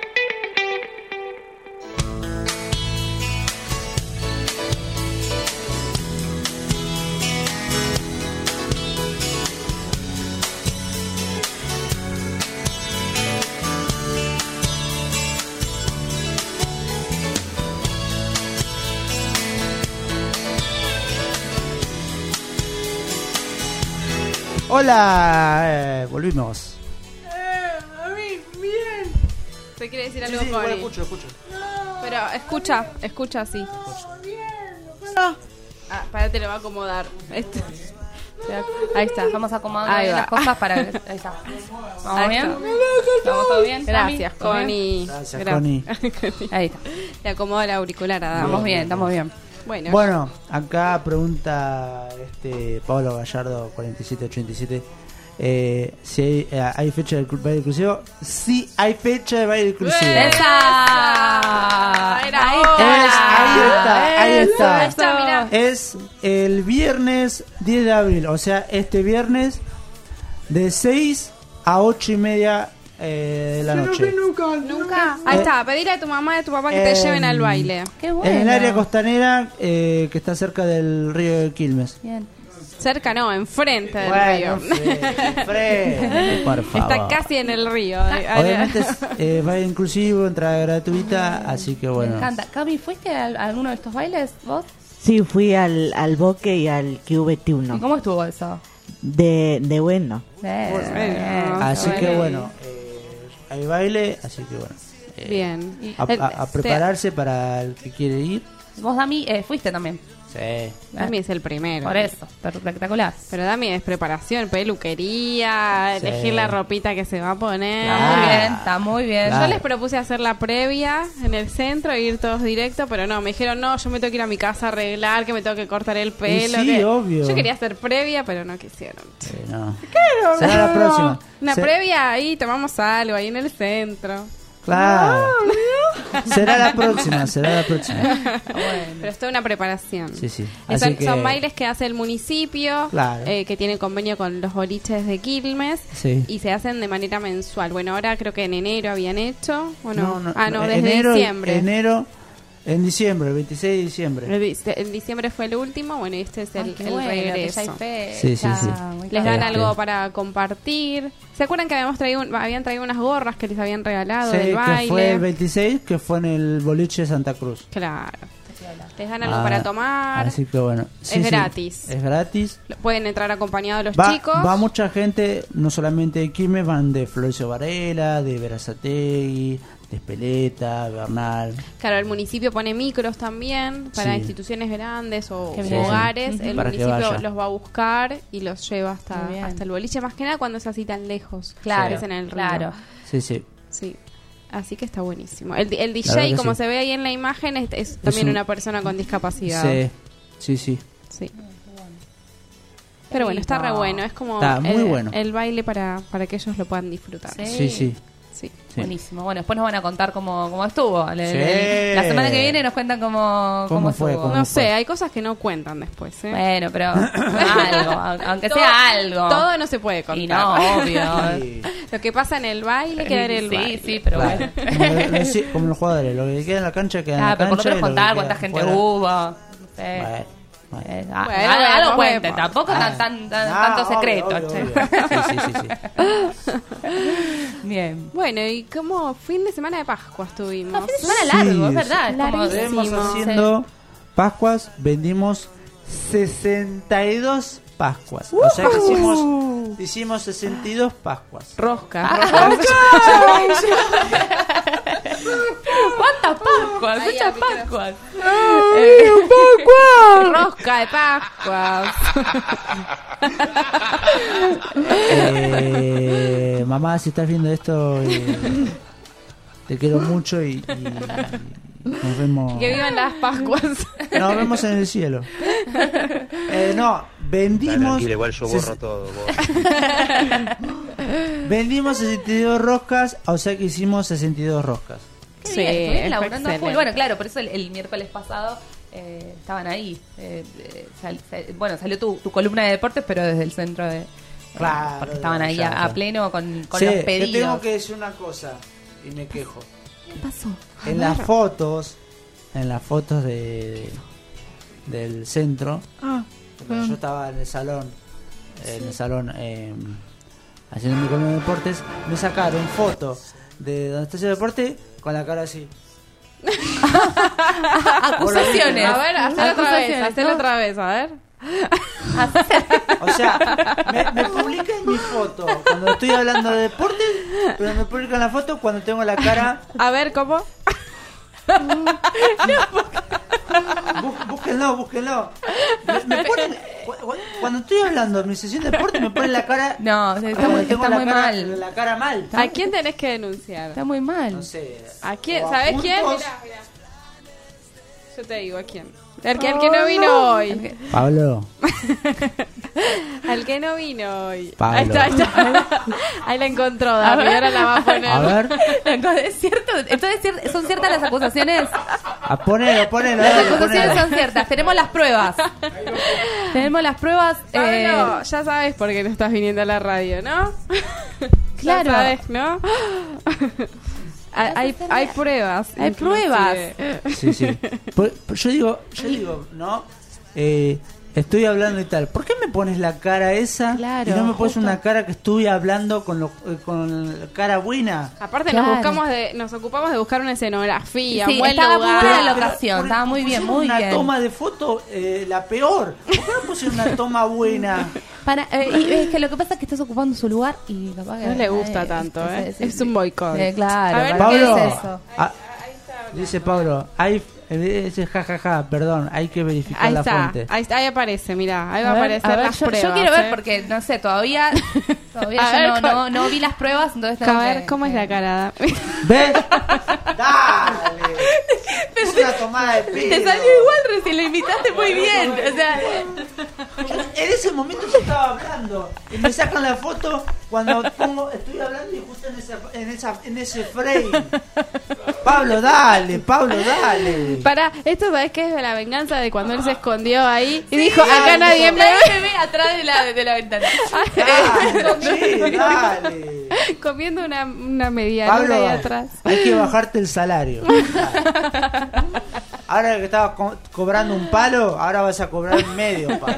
Hola, eh, volvimos. Eh, a mí, bien. ¿Te quiere decir Sí, algo, sí, igual Connie? escucho, escucho. Pero escucha, escucha así. No, bien. Pero, Ah, para te lo va a acomodar. Este. no, Ahí está, vamos acomodando Ahí bien va. las cosas para que... Ahí está. ¿Vamos Ahí bien? está. ¿Vamos todo bien? Gracias, ¿Todo bien? Connie. Gracias, Gra- Connie. Ahí está. Le acomodo el auricular a Dama. Estamos bien, estamos bien. Bueno, Bueno, acá pregunta este Pablo Gallardo cuarenta y siete ochenta y siete. Eh, si hay, eh, hay fecha de baile inclusivo. Sí, hay fecha de baile inclusivo. ¡Esa! Era Ahí Es, ahí está, ahí está. Ahí está, mirá. Es el viernes diez de abril, o sea, este viernes de seis a ocho y media eh, de la noche. Nunca, nunca. Ahí está, pedirle a tu mamá y a tu papá que te Eh, lleven al baile. Qué bueno. En el área costanera eh, que está cerca del río de Quilmes. Bien. Cerca no, enfrente del Bueno, río. Fre, por favor. Está casi en el río. Obviamente es eh, baile inclusivo, entrada gratuita, así que Me bueno. encanta. Cami, ¿fuiste a, a alguno de estos bailes vos? Sí, fui al, al Boque y al Q veintiuno. ¿Y cómo estuvo eso? De, de bueno. Eh, Así bueno. que bueno, eh, hay baile, así que bueno. eh, Bien. A, a- a prepararse para el que quiere ir. Vos, Dami, eh, fuiste también. Sí. Dami es el primero. Por eso, pero espectacular. Pero Dami es preparación, peluquería, Sí. elegir la ropita que se va a poner. Está muy bien, está muy bien. Yo les propuse hacer la previa en el centro e ir todos directos, pero no, me dijeron, no, yo me tengo que ir a mi casa a arreglar, que me tengo que cortar el pelo. sí, que- obvio. Yo quería hacer previa, pero no quisieron. Eh, no. Claro, Será la no. próxima. Una Se- previa ahí, tomamos algo, ahí en el centro. Claro. Será la próxima, será la próxima. Pero es toda una preparación. Sí, sí. Eh, Así Son, que- son bailes que hace el municipio, Claro. eh, que tiene convenio con los boliches de Quilmes Sí. y se hacen de manera mensual. Bueno, ahora creo que en enero habían hecho, ¿o no? ah, no, eh, desde enero, diciembre. Enero, en diciembre, el veintiséis de diciembre. El dic- En diciembre fue el último, bueno, y este es el, Ay, qué el bueno, que regreso. ya hay fecha. Sí, sí, sí. Muy Les dan Este. algo para compartir. ¿Se acuerdan que habíamos traído, un- habían traído unas gorras que les habían regalado Sí, del que baile? fue el veintiséis, que fue en el boliche de Santa Cruz. Claro. Les dan algo Ah, para tomar. Así que bueno. Sí, Es sí, gratis. Es gratis. Pueden entrar acompañados los Va, chicos. va mucha gente, no solamente de Quilmes, van de Florencio Varela, de Verazategui, de Espeleta, Bernal. Claro, el municipio pone micros también para Sí. instituciones grandes o Qué u bien. hogares. Ujú. El Para que municipio vaya. los va a buscar y los lleva hasta, Muy bien. hasta el boliche. Más que nada cuando es así tan lejos. Claro, que es en el río. claro. Sí, sí. Sí. Así que está buenísimo. El, el D La verdad J, que como sí. se ve ahí en la imagen, es, es también un- una persona con discapacidad. Sí, sí, sí. Sí. Pero bueno, está re bueno. Es como Está muy el, bueno. el baile para, para que ellos lo puedan disfrutar. Sí. Sí, sí. Sí. Sí. Buenísimo. Bueno, después nos van a contar cómo, cómo estuvo. Le- Sí. le- la semana que viene nos cuentan cómo, ¿Cómo cómo fue? estuvo. ¿Cómo No fue? sé, hay cosas que no cuentan después. ¿eh? Bueno, pero algo, aunque Todo- sea algo. Todo no se puede contar. Y no, obvio. Sí. Lo que pasa en el baile queda en el Sí, baile. sí, pero Claro. bueno. Como, lo- lo- sí, como los jugadores, lo que queda en la cancha queda en Ah, la pero por lo cancha. menos y lo que contar queda cuánta gente afuera- hubo. No sé. Bueno, bueno. Eh, ah, Bueno, algo, bueno, algo cuenten, bueno. tampoco Ah. tan, tan, tan- Ah, tanto obvio, secreto. obvio, che. obvio. Sí, sí, sí, sí. Bien. Bueno, y como fin de semana de Pascua estuvimos. No, fin de semana largo, Sí, es verdad. Es como- Larguísimo. Estuvimos haciendo Pascuas, vendimos sesenta y dos Pascuas. O sea que hicimos, hicimos sesenta y dos Pascuas. Rosca. Ah, ¿Cuántas Pascuas? Ahí, Muchas al micrófono. Pascuas. Rosca de Pascuas. Eh, mamá, si estás viendo esto, eh, te quiero mucho y, y nos vemos. Que vivan las Pascuas. Nos vemos en el cielo. Eh, no, vendimos. Tranquilo, igual yo borro ses- todo. Vos. Vendimos sesenta y dos roscas, o sea que hicimos sesenta y dos roscas. Qué Sí, bien, estuvieron fue laburando a full. excelente. Bueno, claro, por eso el, el miércoles pasado eh, estaban ahí. Eh, eh, sal- sal- bueno, salió tu, tu columna de deportes, pero desde el centro de... Claro, porque estaban ahí ya, a, ya. a pleno con, con Sí, los que pedidos. tengo que decir una cosa y me quejo. ¿Qué pasó? En las fotos, en las fotos de, del centro, Ah, cuando yo estaba en el salón, en el salón eh, haciendo mi columna de deportes, me sacaron fotos de donde está haciendo deporte con la cara así. Acusaciones. A ver, hacelo otra vez, Acusaciones, hacelo ¿no? otra vez, a ver. O sea, me, me publican mi foto cuando estoy hablando de deporte, pero me publican la foto cuando tengo la cara. A ver, ¿cómo? Bú- búsquenlo, búsquenlo. Me, me ponen Cuando estoy hablando de mi sesión de deporte me ponen la cara. No, está como muy, tengo está la muy cara- mal. La cara mal. ¿A quién tenés que denunciar? Está muy mal. No sé. ¿A quién? O a ¿Sabés quién? puntos. Mirá, mirá. Yo te digo a quién. Al que, al que no vino hoy. Pablo. Al que no vino hoy. Pablo. Ahí está, ahí está. Ahí la encontró, Dami. A ver. Ahora la va a poner. A ver. ¿Es cierto? Entonces, ¿cier- ¿son ciertas las acusaciones? A ponelo, ponelo. Las dale, acusaciones ponelo. son ciertas. Tenemos las pruebas. Tenemos las pruebas. eh, Pablo, ya sabes por qué no estás viniendo a la radio, ¿no? Claro. Ya sabes, ¿no? hay, hay, hay pruebas. Hay pruebas. Sí, sí. Por- por- yo digo, yo digo, ¿no? Eh, estoy hablando y tal. ¿Por qué me pones la cara esa Claro, y no me pones justo. una cara que estoy hablando con lo, eh, con cara buena? Aparte Claro. nos buscamos de, nos ocupamos de buscar una escenografía, Sí, un buen estaba muy lugar. buena la Pero, locación, por- estaba muy bien, pusieron muy una bien. toma de foto eh, la peor. ¿Por qué no pusieron una toma buena? Para, eh, y es que lo que pasa es que estás ocupando su lugar y capaz que No le gusta eh, tanto, sí, ¿eh? sí, Es sí. un boicot. Eh, claro, A ver, ¿para qué Pablo, es eso? ah, dice Pablo, hay, eh, ese jajaja, perdón, hay que verificar Ahí la está, fuente. ahí está, ahí aparece, mira, ahí va a, A ver, aparecer a ver, las yo, pruebas. yo quiero ver ¿eh? porque, no sé, todavía, todavía A yo ver, no, ¿cómo- no, no vi las pruebas, entonces A tengo ver, que- ¿cómo es la que- cara? ¿Ves? ¡Dale! Es una tomada de pelo. Te salió igual, recién lo imitaste muy bien. O sea, En ese momento yo estaba hablando y me sacan la foto cuando pongo, estoy hablando y justo en, esa, en, esa, en ese frame. Pablo, dale, Pablo, dale. Para, esto sabes que es de la venganza de cuando él se escondió ahí y sí, dijo, acá dale, nadie me nadie ve. me ve atrás de la, de la ventana. Dale, che, dale. Comiendo una, una media Pablo, ahí atrás. hay que bajarte el salario. Ahora que estabas co- cobrando un palo, ahora vas a cobrar medio palo.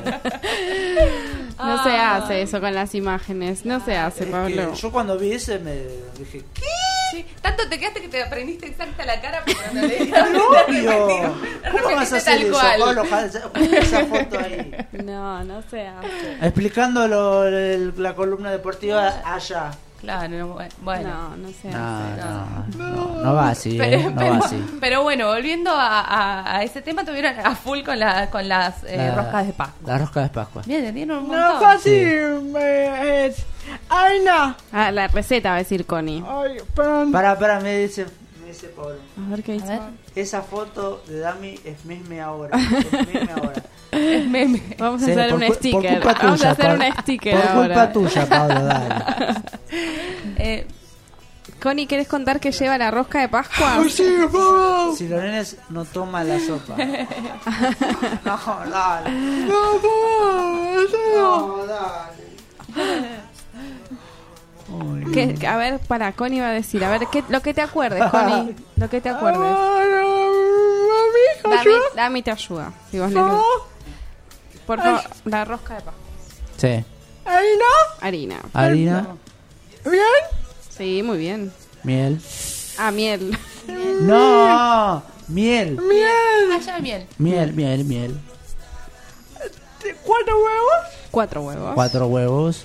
No se hace eso con las imágenes, no se hace, Es Pablo. que yo cuando vi ese me dije, ¿qué? Sí, tanto te quedaste que te aprendiste exacta la cara pero cuando leí Obvio. ¿Cómo vas a hacer tal eso, cual. Pablo? Ojalá- esa foto ahí. No, no se hace. Explicando lo- el- la columna deportiva allá. Claro, no, bueno. No, no se hace. No, no, no, no va así, Pero, eh, no pero- va así. pero bueno, volviendo a, a, a ese tema, tuvieron a full con, la, con las eh, La- roscas de Pascua. La rosca de Pascua. Bien, dieron un No montón. fácil, eh, es Aina. Ah, la receta va a decir Connie. Ay, perdón. Para, para, me dice, me dice Pablo. A ver qué dice. ver. Esa foto de Dami es meme ahora. Es meme ahora. Es meme. Vamos a Sí, hacer por un cu- por sticker. culpa Vamos tuya, a hacer Pablo. un sticker Por ahora. culpa tuya, Pablo, dale. Eh, Connie, ¿querés contar que lleva la rosca de Pascua? Ay, sí, por Si los nenes no toman la sopa. No, dale. No, por favor, en serio. No, dale. Uy. ¿Qué- a ver, para, Connie va a decir. A ver, ¿qué, lo que te acuerdes, Connie. Lo que te acuerdes. Mami, Dami, ayuda. Dami te ayuda. Si vos ¿No? le- Por favor, la rosca de Pascua. Sí. Aina, Harina. Harina, bien. Sí, muy bien. miel. Ah, miel. No, miel. Miel. allá miel. Miel, miel, miel. ¿Cuatro huevos? Cuatro huevos. Cuatro huevos.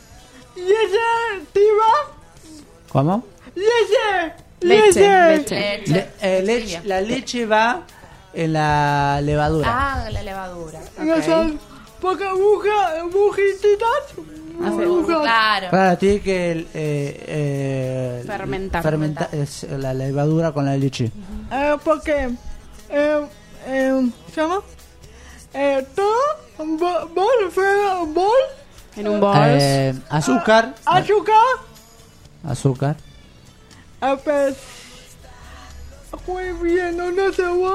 Leche, tiba. ¿Cómo? Leche. Leche, Leche. leche. Le- eh, leche- la leche va en la levadura. Ah, la levadura. No son pocas buja, bujititas. Bujas. Claro. Claro, tiene que eh, eh, Fermentar. fermentar es la levadura con la leche. Eh, porque, eh, eh, ¿se llama? Eh, todo, un bo- bol, fuego, un bol, En un bol. Eh, azúcar. azúcar, Azúcar. eh, pues, muy bien, no se va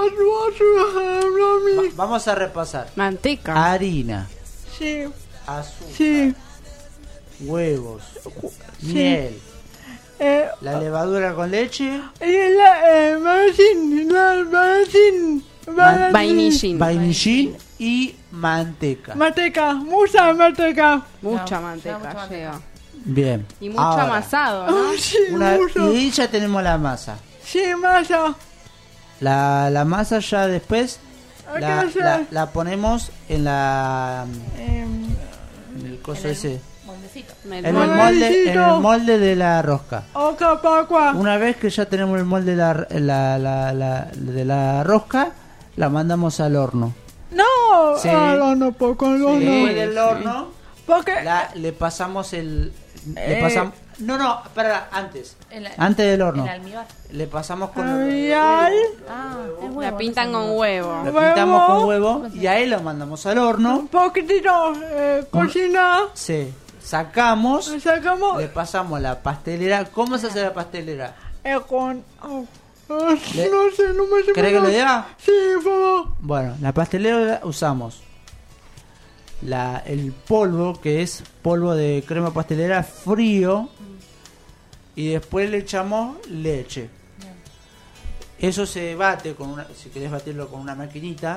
a Va- vamos a repasar. Manteca. Harina, Sí, azúcar, sí, huevos, Sí. miel, eh, la levadura con leche, y la, eh, vainilla, la vainilla, Man- Vainillín. vainillín y manteca. manteca, mucha manteca. Mucha No, manteca no, mucha lleva. Bien. Y mucho Ahora, amasado, ¿no? Ay, sí, una- mucho. y ahí ya tenemos la masa. Sí, masa. La, la masa ya después la, Acá ya. la, la ponemos en la Em, en el coso En el- ese Moldecito. En en el el molde. molde en el Moldecito. molde de la rosca. oca, pacua. Una vez que ya tenemos el molde de la, la, la, la- de la rosca, la mandamos al horno. No, Sí. al horno, por con el horno. Después del horno, Porque la- le pasamos el... Le Eh. pasamos... No, no, espera, antes. El- Antes del horno. el almíbar. Le pasamos con el... Almíbar. Ah, el huevo. La pintan no sé. con huevo. Lo pintamos con huevo y ahí lo mandamos al horno. un poquitito eh, cocina, Sí. Sacamos, sacamos le pasamos la pastelera. ¿Cómo se hace la pastelera? eh, con... oh, oh, Le- no sé, no me sé. ¿Querés que lo diga? Sí, por favor. Bueno, la pastelera usamos la, el polvo, que es polvo de crema pastelera frío, y después le echamos leche. Eso se bate con una, si querés batirlo con una maquinita,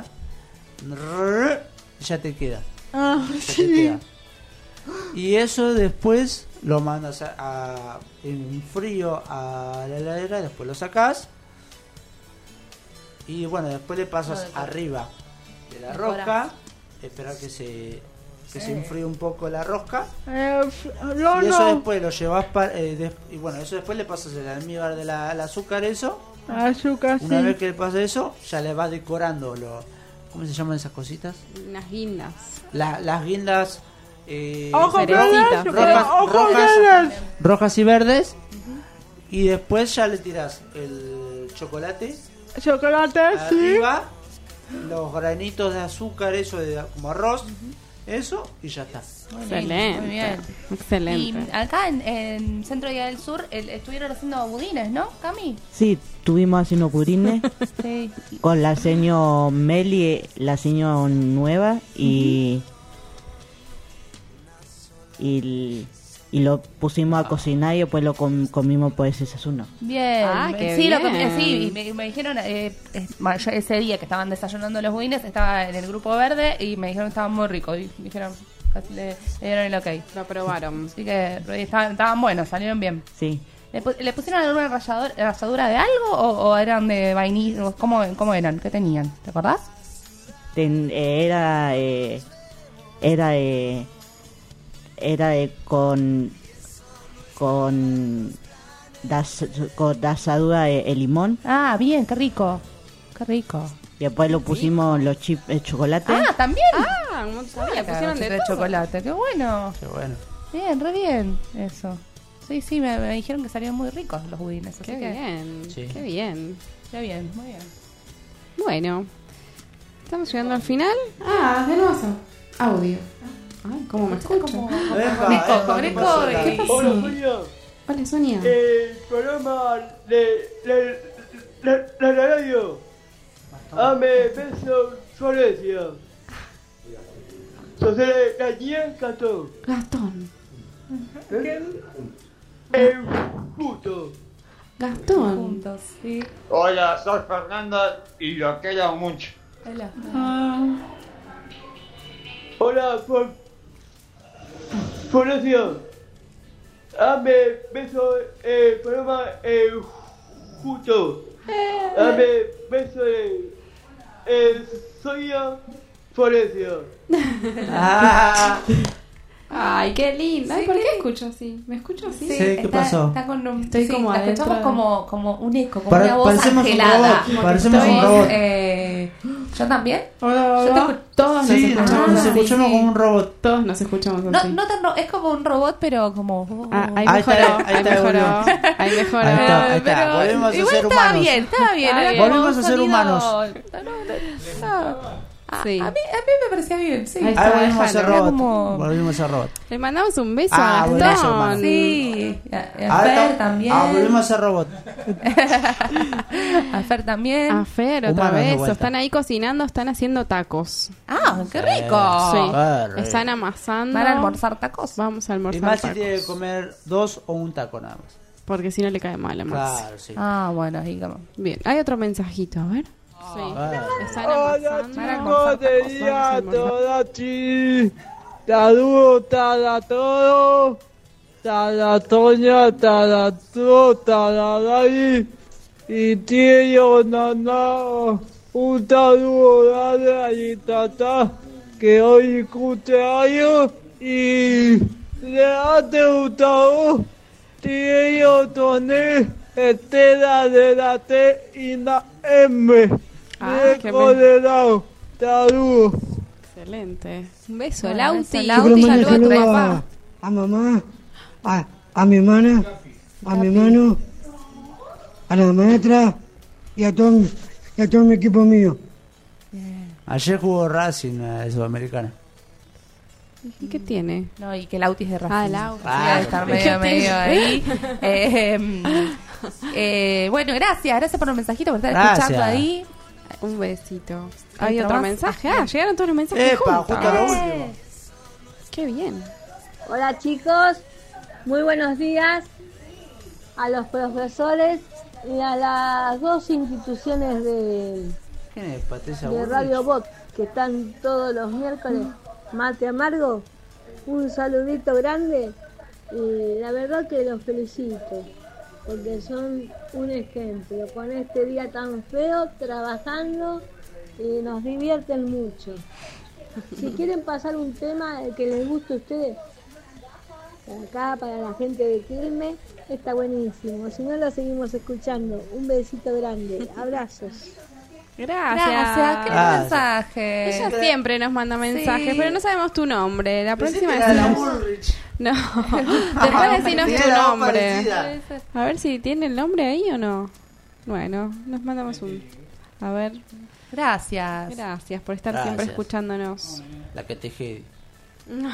ya te queda. Ah, Ya te sí. queda. Y eso después lo mandas a, a- en frío a la heladera, después lo sacás. Y bueno, después le pasas Lo decora. arriba de la Decora. rosca, esperar que se que se enfríe un poco la rosca. Eh, f- no, Y eso no. después lo llevas pa- eh, des- y bueno, eso después le pasas el almíbar de la, el azúcar, eso. Azúcar, Una sí. vez que le pasa eso, ya le vas decorando lo, ¿cómo se llaman esas cositas? Unas guindas. La- las guindas eh, Ojos Cerecitas. verdes, rojas, ojos rojas, verdes. rojas y verdes. Y después ya le tiras el chocolate Chocolate, sí. arriba, los granitos de azúcar, eso de como arroz, eso, y ya está. Muy bien, Excelente. Muy bien. Excelente. Y acá en, en Centro Día del Sur el- estuvieron haciendo budines, ¿no, Cami? Sí, estuvimos haciendo purines Sí. con la señor Meli, la señor nueva, y, y, y lo pusimos a cocinar y después lo com- comimos por ese desayuno. Bien. Ah, qué sí, lo bien. comí, sí, y me, me dijeron, eh, eh, bueno, yo ese día que estaban desayunando los budines, estaba en el grupo verde y me dijeron que estaban muy ricos. Y me dijeron, le, le dieron el ok. Lo probaron. Así que estaban, estaban buenos, salieron bien. Sí, ¿Le, pu- le pusieron alguna rallador- ralladura de algo o, o eran de vainilla? ¿Cómo, ¿Cómo eran? ¿Qué tenían? ¿Te acordás? Ten- eh, era eh, era eh, era eh, con con das, con asadura de, de limón, Ah, bien, qué rico. Qué rico. y después lo pusimos los chips de chocolate. Ah, también. Ah, no sabía. Pusieron de de todo. chocolate, qué bueno. Qué bueno. Bien, re bien, eso. Sí, sí, me, me dijeron que salieron muy ricos los budines. Así Qué que, bien. Sí. Qué bien. Qué bien, muy bien. Bueno. Estamos llegando al final. Ah, de nuevo. Audio. Ay, ¿cómo me escucho? Epa, Greco, epa, ¿qué Greco pasó y- acá? Hola, Sonia. Hola, Sonia. El programa de, de, de, de la radio. Ame, beso, Florencia. José Daniel Catón. Gastón. El puto. Gastón. Juntos, sí. Hola, soy Fernando y lo quiero mucho. Hola. Hola, por Florencia. Ame, beso, el programa el justo. Ame, beso, el, el Sonia Florencia. Ah, Ay, qué lindo. Ay, Sí, ¿por qué qué lindo. escucho así? ¿Me escucho así? Sí. ¿qué está, pasó? Está con un, Estoy sí, como la escuchamos adentro. como, como un eco, como Pare- una voz parecemos un angelada. robot, parecemos Estoy, un robot. Eh, ¿Yo también? Hola, Yo te hola. escu- Todos nos sí, escuchamos nos, nos así. escuchamos como un robot. Todos nos escuchamos No, así. no tan ro- es como un robot, pero como... Ah, ahí Ahí está, mejoró, ahí ahí está, mejoró, volvió. ahí mejoró. Ahí está, ahí Eh, está. pero Volvemos a igual ser estaba humanos. bien, estaba bien. Está era bien. como Volvemos un a ser sonido- humanos. No, no, no. A, Sí. a mí, a mí me parecía bien, sí. Ahí Ahí está, volvimos a ser déjalo. robot. como- Volvimos a ser robot. Le mandamos un beso Ah, a buenazo, Gastón. hermano. Sí. Y a, y a Ah, Fer está- también. Ah, volvimos a ser robot. A Fer también. A Fer, otra Humanos de vez. vuelta. Están ahí cocinando, están haciendo tacos. Ah, qué rico. Sí. Qué rico. Están amasando. ¿Van a almorzar tacos? Vamos a Y almorzar más si tacos. tiene que comer dos o un taco nada más. Porque si no le cae mal a Maxi. Claro, sí. Ah, bueno, ahí como... Bien, hay otro mensajito, a ver. Sí. Claro. Están Hola, amasando. Para chicos almorzar de tacos, día, vamos a almorzar. toda chi. Saludos para todos. Para Toña, para tú, para Dani. Y tío, Nana. Un saludo grande a mi tata, que hoy cumpleaños. Y le ha gustado. Tío, Tony, Estela de la T y la M. Ah, de qué Colorado. Saludos. Excelente. Un beso, Bueno, Lauti. beso, Yo Lauti. quiero mandar Saludos a tu saludos papá. a, a mamá, a, a mi hermana, a mi hermano, a la maestra y a todo, mi- y a todo mi equipo mío. Ayer jugó Racing eh, Sudamericana. ¿Y qué tiene? No, y que el Lauti es de Racing. Ah, el Lauti. Sí, debe estar ¿Qué medio, tiene? medio ahí. Eh, eh, bueno, gracias. Gracias por los mensajitos, por estar Gracias. escuchando ahí. Un besito. ¿Hay ¿Hay otro otro más? mensaje? Ah, llegaron todos los mensajes Epa, juntos. justo lo último. Qué bien. Hola chicos, muy buenos días a los profesores y a las dos instituciones de, ¿Quién es Patricia de Bullrich? Radio Bot que están todos los miércoles. Mate Amargo, un saludito grande y la verdad que los felicito porque son un ejemplo con este día tan feo, trabajando y nos divierten mucho. Si quieren pasar un tema que les guste a ustedes, para acá, para la gente de Quilmes, está buenísimo. Si no, lo seguimos escuchando. Un besito grande. Abrazos. Gracias. Gracias. Qué Gracias. mensaje. Ella siempre nos manda mensajes, Sí. pero no sabemos tu nombre. La Pensé próxima que era la vez. Bullrich. No. Después decinos Tiene tu la voz nombre. parecida. A ver si tiene el nombre ahí o no. Bueno, nos mandamos un. A ver. Gracias. Gracias por estar Gracias. siempre escuchándonos. La que teje. Bueno,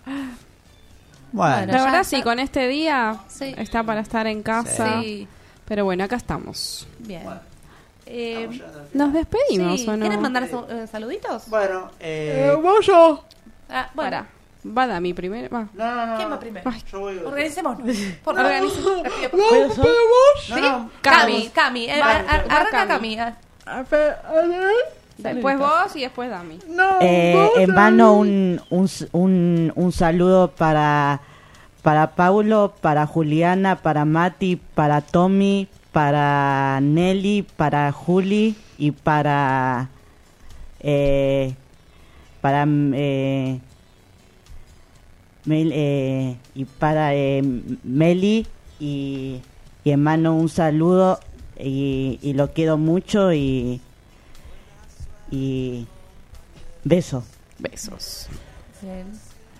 Bueno, la ya verdad está. sí, con este día Sí. está para estar en casa. Sí. Pero bueno, acá estamos. Bien. Eh, Nos despedimos, sí. ¿o no? ¿Quieren mandar su- eh, saluditos? bueno Eh, eh, vaya. Ah, bueno. Para. Va Dami primero. Va. no, no, no. ¿Quién va primero? Ay. Yo voy. Organicémonos. Por favor. Organicemos. Les pido, por No, favor. pero vos. No, ¿Sí? no. Cami, Cami. eh, Va, ar- ar- va arranca Cami. Cami. ah. A ver, a ver. Después vos y después Dami. No, Eh, vos, en a vano ver. un, un, s- un, un saludo para, para Paulo, para Juliana, para Mati, para Tommy, para Nelly, para Juli y para eh, para eh, Mel- eh, y para eh, Meli y, y hermano un saludo y, y lo quiero mucho y y beso. Besos. Bien.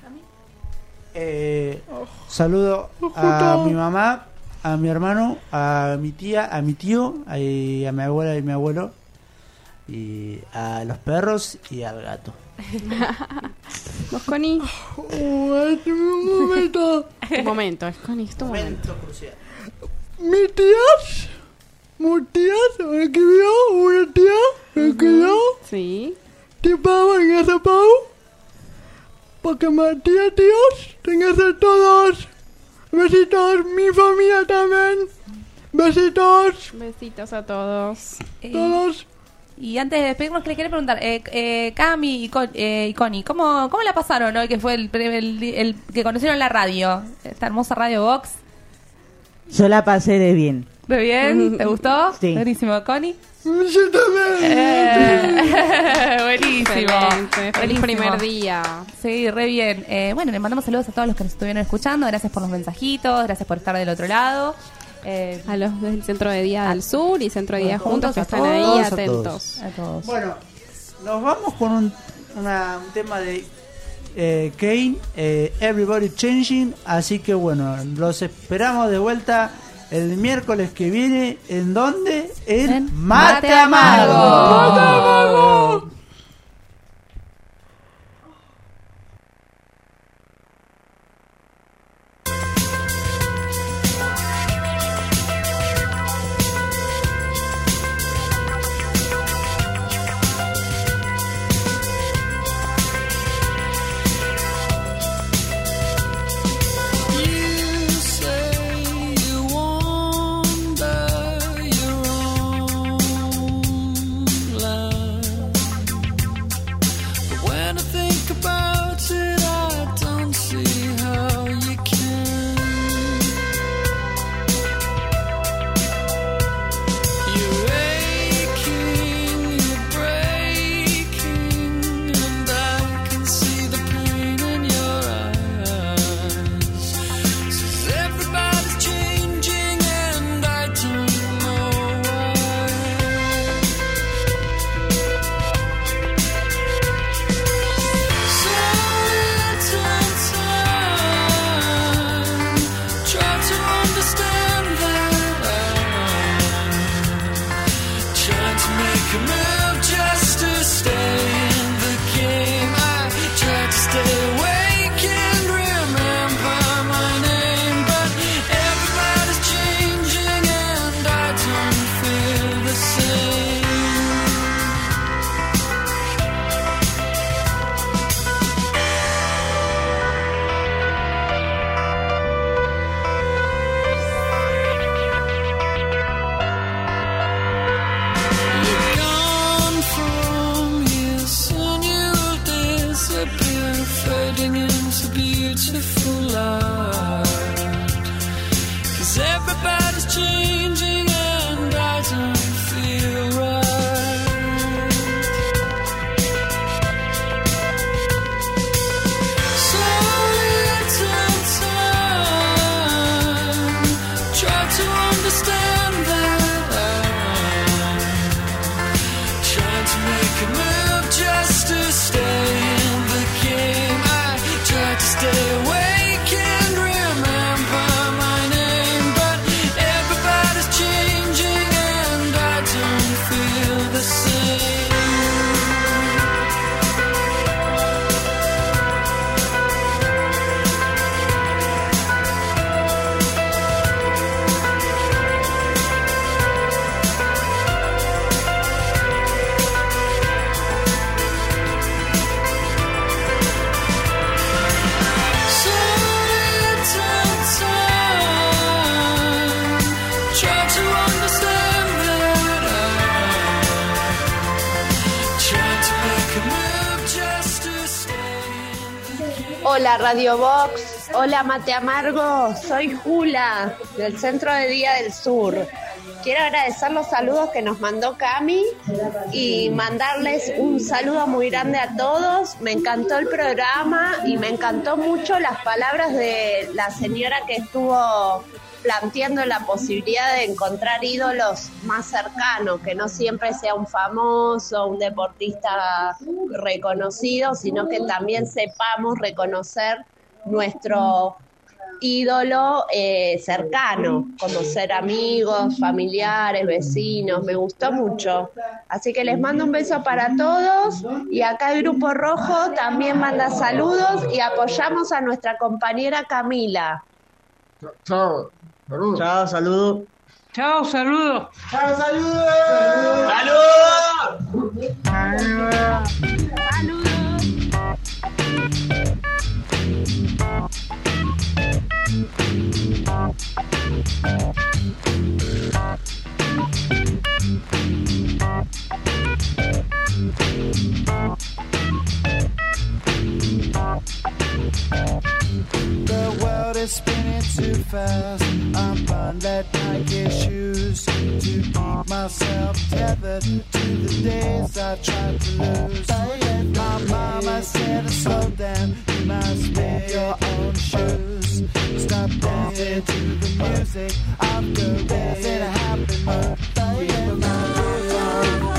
Eh, saludo a mi mamá, a mi hermano, a mi tía, a mi tío, a, y a mi abuela y mi abuelo, y a los perros y al gato. ¿Vos, Connie? Oh, este un momento. Un momento, es Connie, es tu momento. crucial. Mi tías, mi tías, me escribió una tía, me escribió, Sí. te pago en ese pago, porque Matías, tíos, tengan que ser todos. Besitos, mi familia también. Besitos, Besitos a todos. Eh, todos. Y antes de despedirnos, que le quería preguntar, eh, eh, Cami y, Con- eh, y Connie, ¿cómo, ¿cómo la pasaron hoy que fue el, pre- el, el que conocieron en la radio? Esta hermosa Radio Box. Yo la pasé de bien. ¿Re bien? ¿Te gustó? Sí. Buenísimo, Connie. Yo también. Eh, buenísimo. Excelente. Feliz Buenísimo. primer día. Sí, re bien. Eh, bueno, le mandamos saludos a todos los que nos estuvieron escuchando. Gracias por los mensajitos, gracias por estar del otro lado. Eh, A los del Centro de Día del Sur y Centro de Día Juntos que a están todos, ahí a atentos. a todos. Bueno, nos vamos con un, una- un tema de eh, Kane, eh, Everybody Changing. Así que bueno, los esperamos de vuelta el miércoles que viene. ¿En dónde? En, En Mate Mate Amargo. Amargo. Mate Amargo. You say you wander your own line, but when I think about it, I don't see how you can. You're aching, you're breaking, and I can see the pain in your eyes. Says everybody's changing, and I don't know why. fading into beautiful light. 'Cause everybody's changing and I don't feel right. So little time, try to understand that I'm trying to make a move just to stay in the game. I try to stay awake and remember my name, but everybody's changing and I don't feel the same. So little time, try to understand that I'm trying to make a move just to stay. Hola Radio Box, hola Mate Amargo, soy Jula del Centro de Día del Sur. Quiero agradecer los saludos que nos mandó Cami y mandarles un saludo muy grande a todos. Me encantó el programa y me encantó mucho las palabras de la señora que estuvo planteando la posibilidad de encontrar ídolos más cercanos, que no siempre sea un famoso, un deportista reconocido, sino que también sepamos reconocer nuestro ídolo eh, cercano, como ser amigos, familiares, vecinos. Me gustó mucho. Así que les mando un beso para todos y acá el Grupo Rojo también manda saludos y apoyamos a nuestra compañera Camila. Chao. Saludos. Chao, saludos. Chao, saludos. Chao, saludos. Saludos. The world is spinning too fast. I'm buying that Nike shoes to keep myself tethered to the days I tried to lose. My mama said to slow down, you must make your own shoes. Stop dancing to the music of the rhythm in a happy mood. Keep my groove on.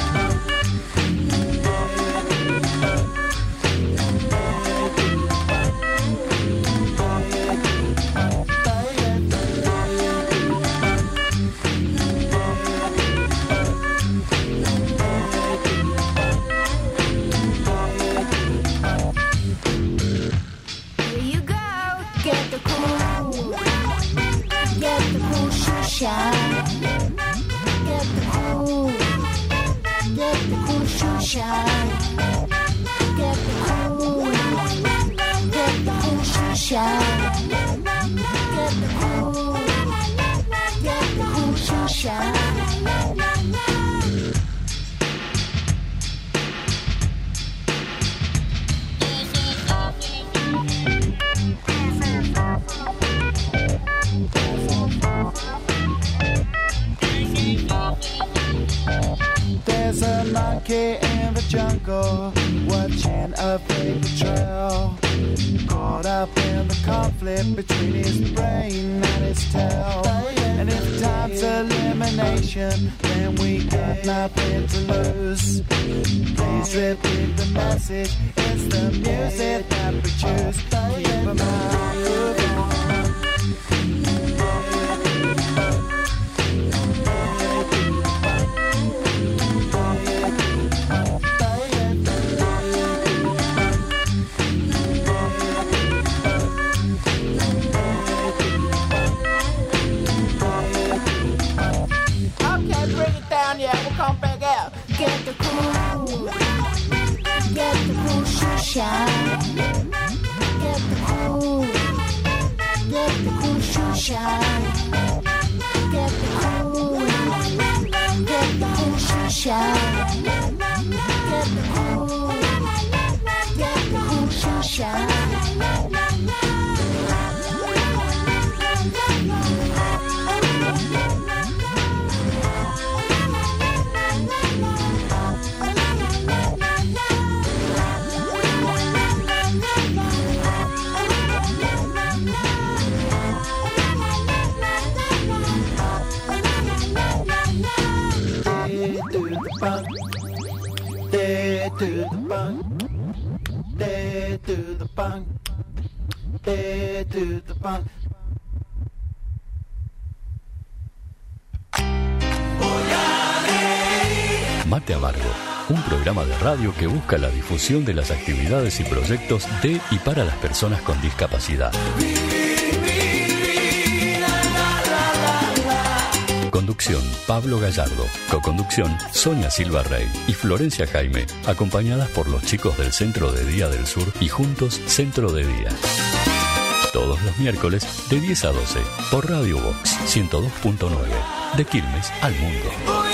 Shine. Get the cool, get the cool shoe shine. Get the cool, get the cool shoe shine. Get the cool, get the cool shoe shine. There's a monkey in the jungle watching a paper trail. Caught up in the conflict between his brain and his tail. And if time's elimination, then we got nothing to lose. Please repeat the message, it's the music that we choose. Keep a mind moving. Get the cool, get the cool shoe shine. Get the cool, get the cool shoe shine. Get the cool, get the cool shoe shine. Get the cool, get the cool shoe Dead to the bunk, dead to the bunk, dead to the bunk. Mate Amargo, un programa de radio que busca la difusión de las actividades y proyectos de y para las personas con discapacidad. Conducción, Pablo Gallardo. Coconducción, Sonia Silva Rey y Florencia Jaime, acompañadas por los chicos del Centro de Día del Sur y Juntos Centro de Día. Todos los miércoles de diez a doce por Radio Box ciento dos punto nueve. De Quilmes al mundo.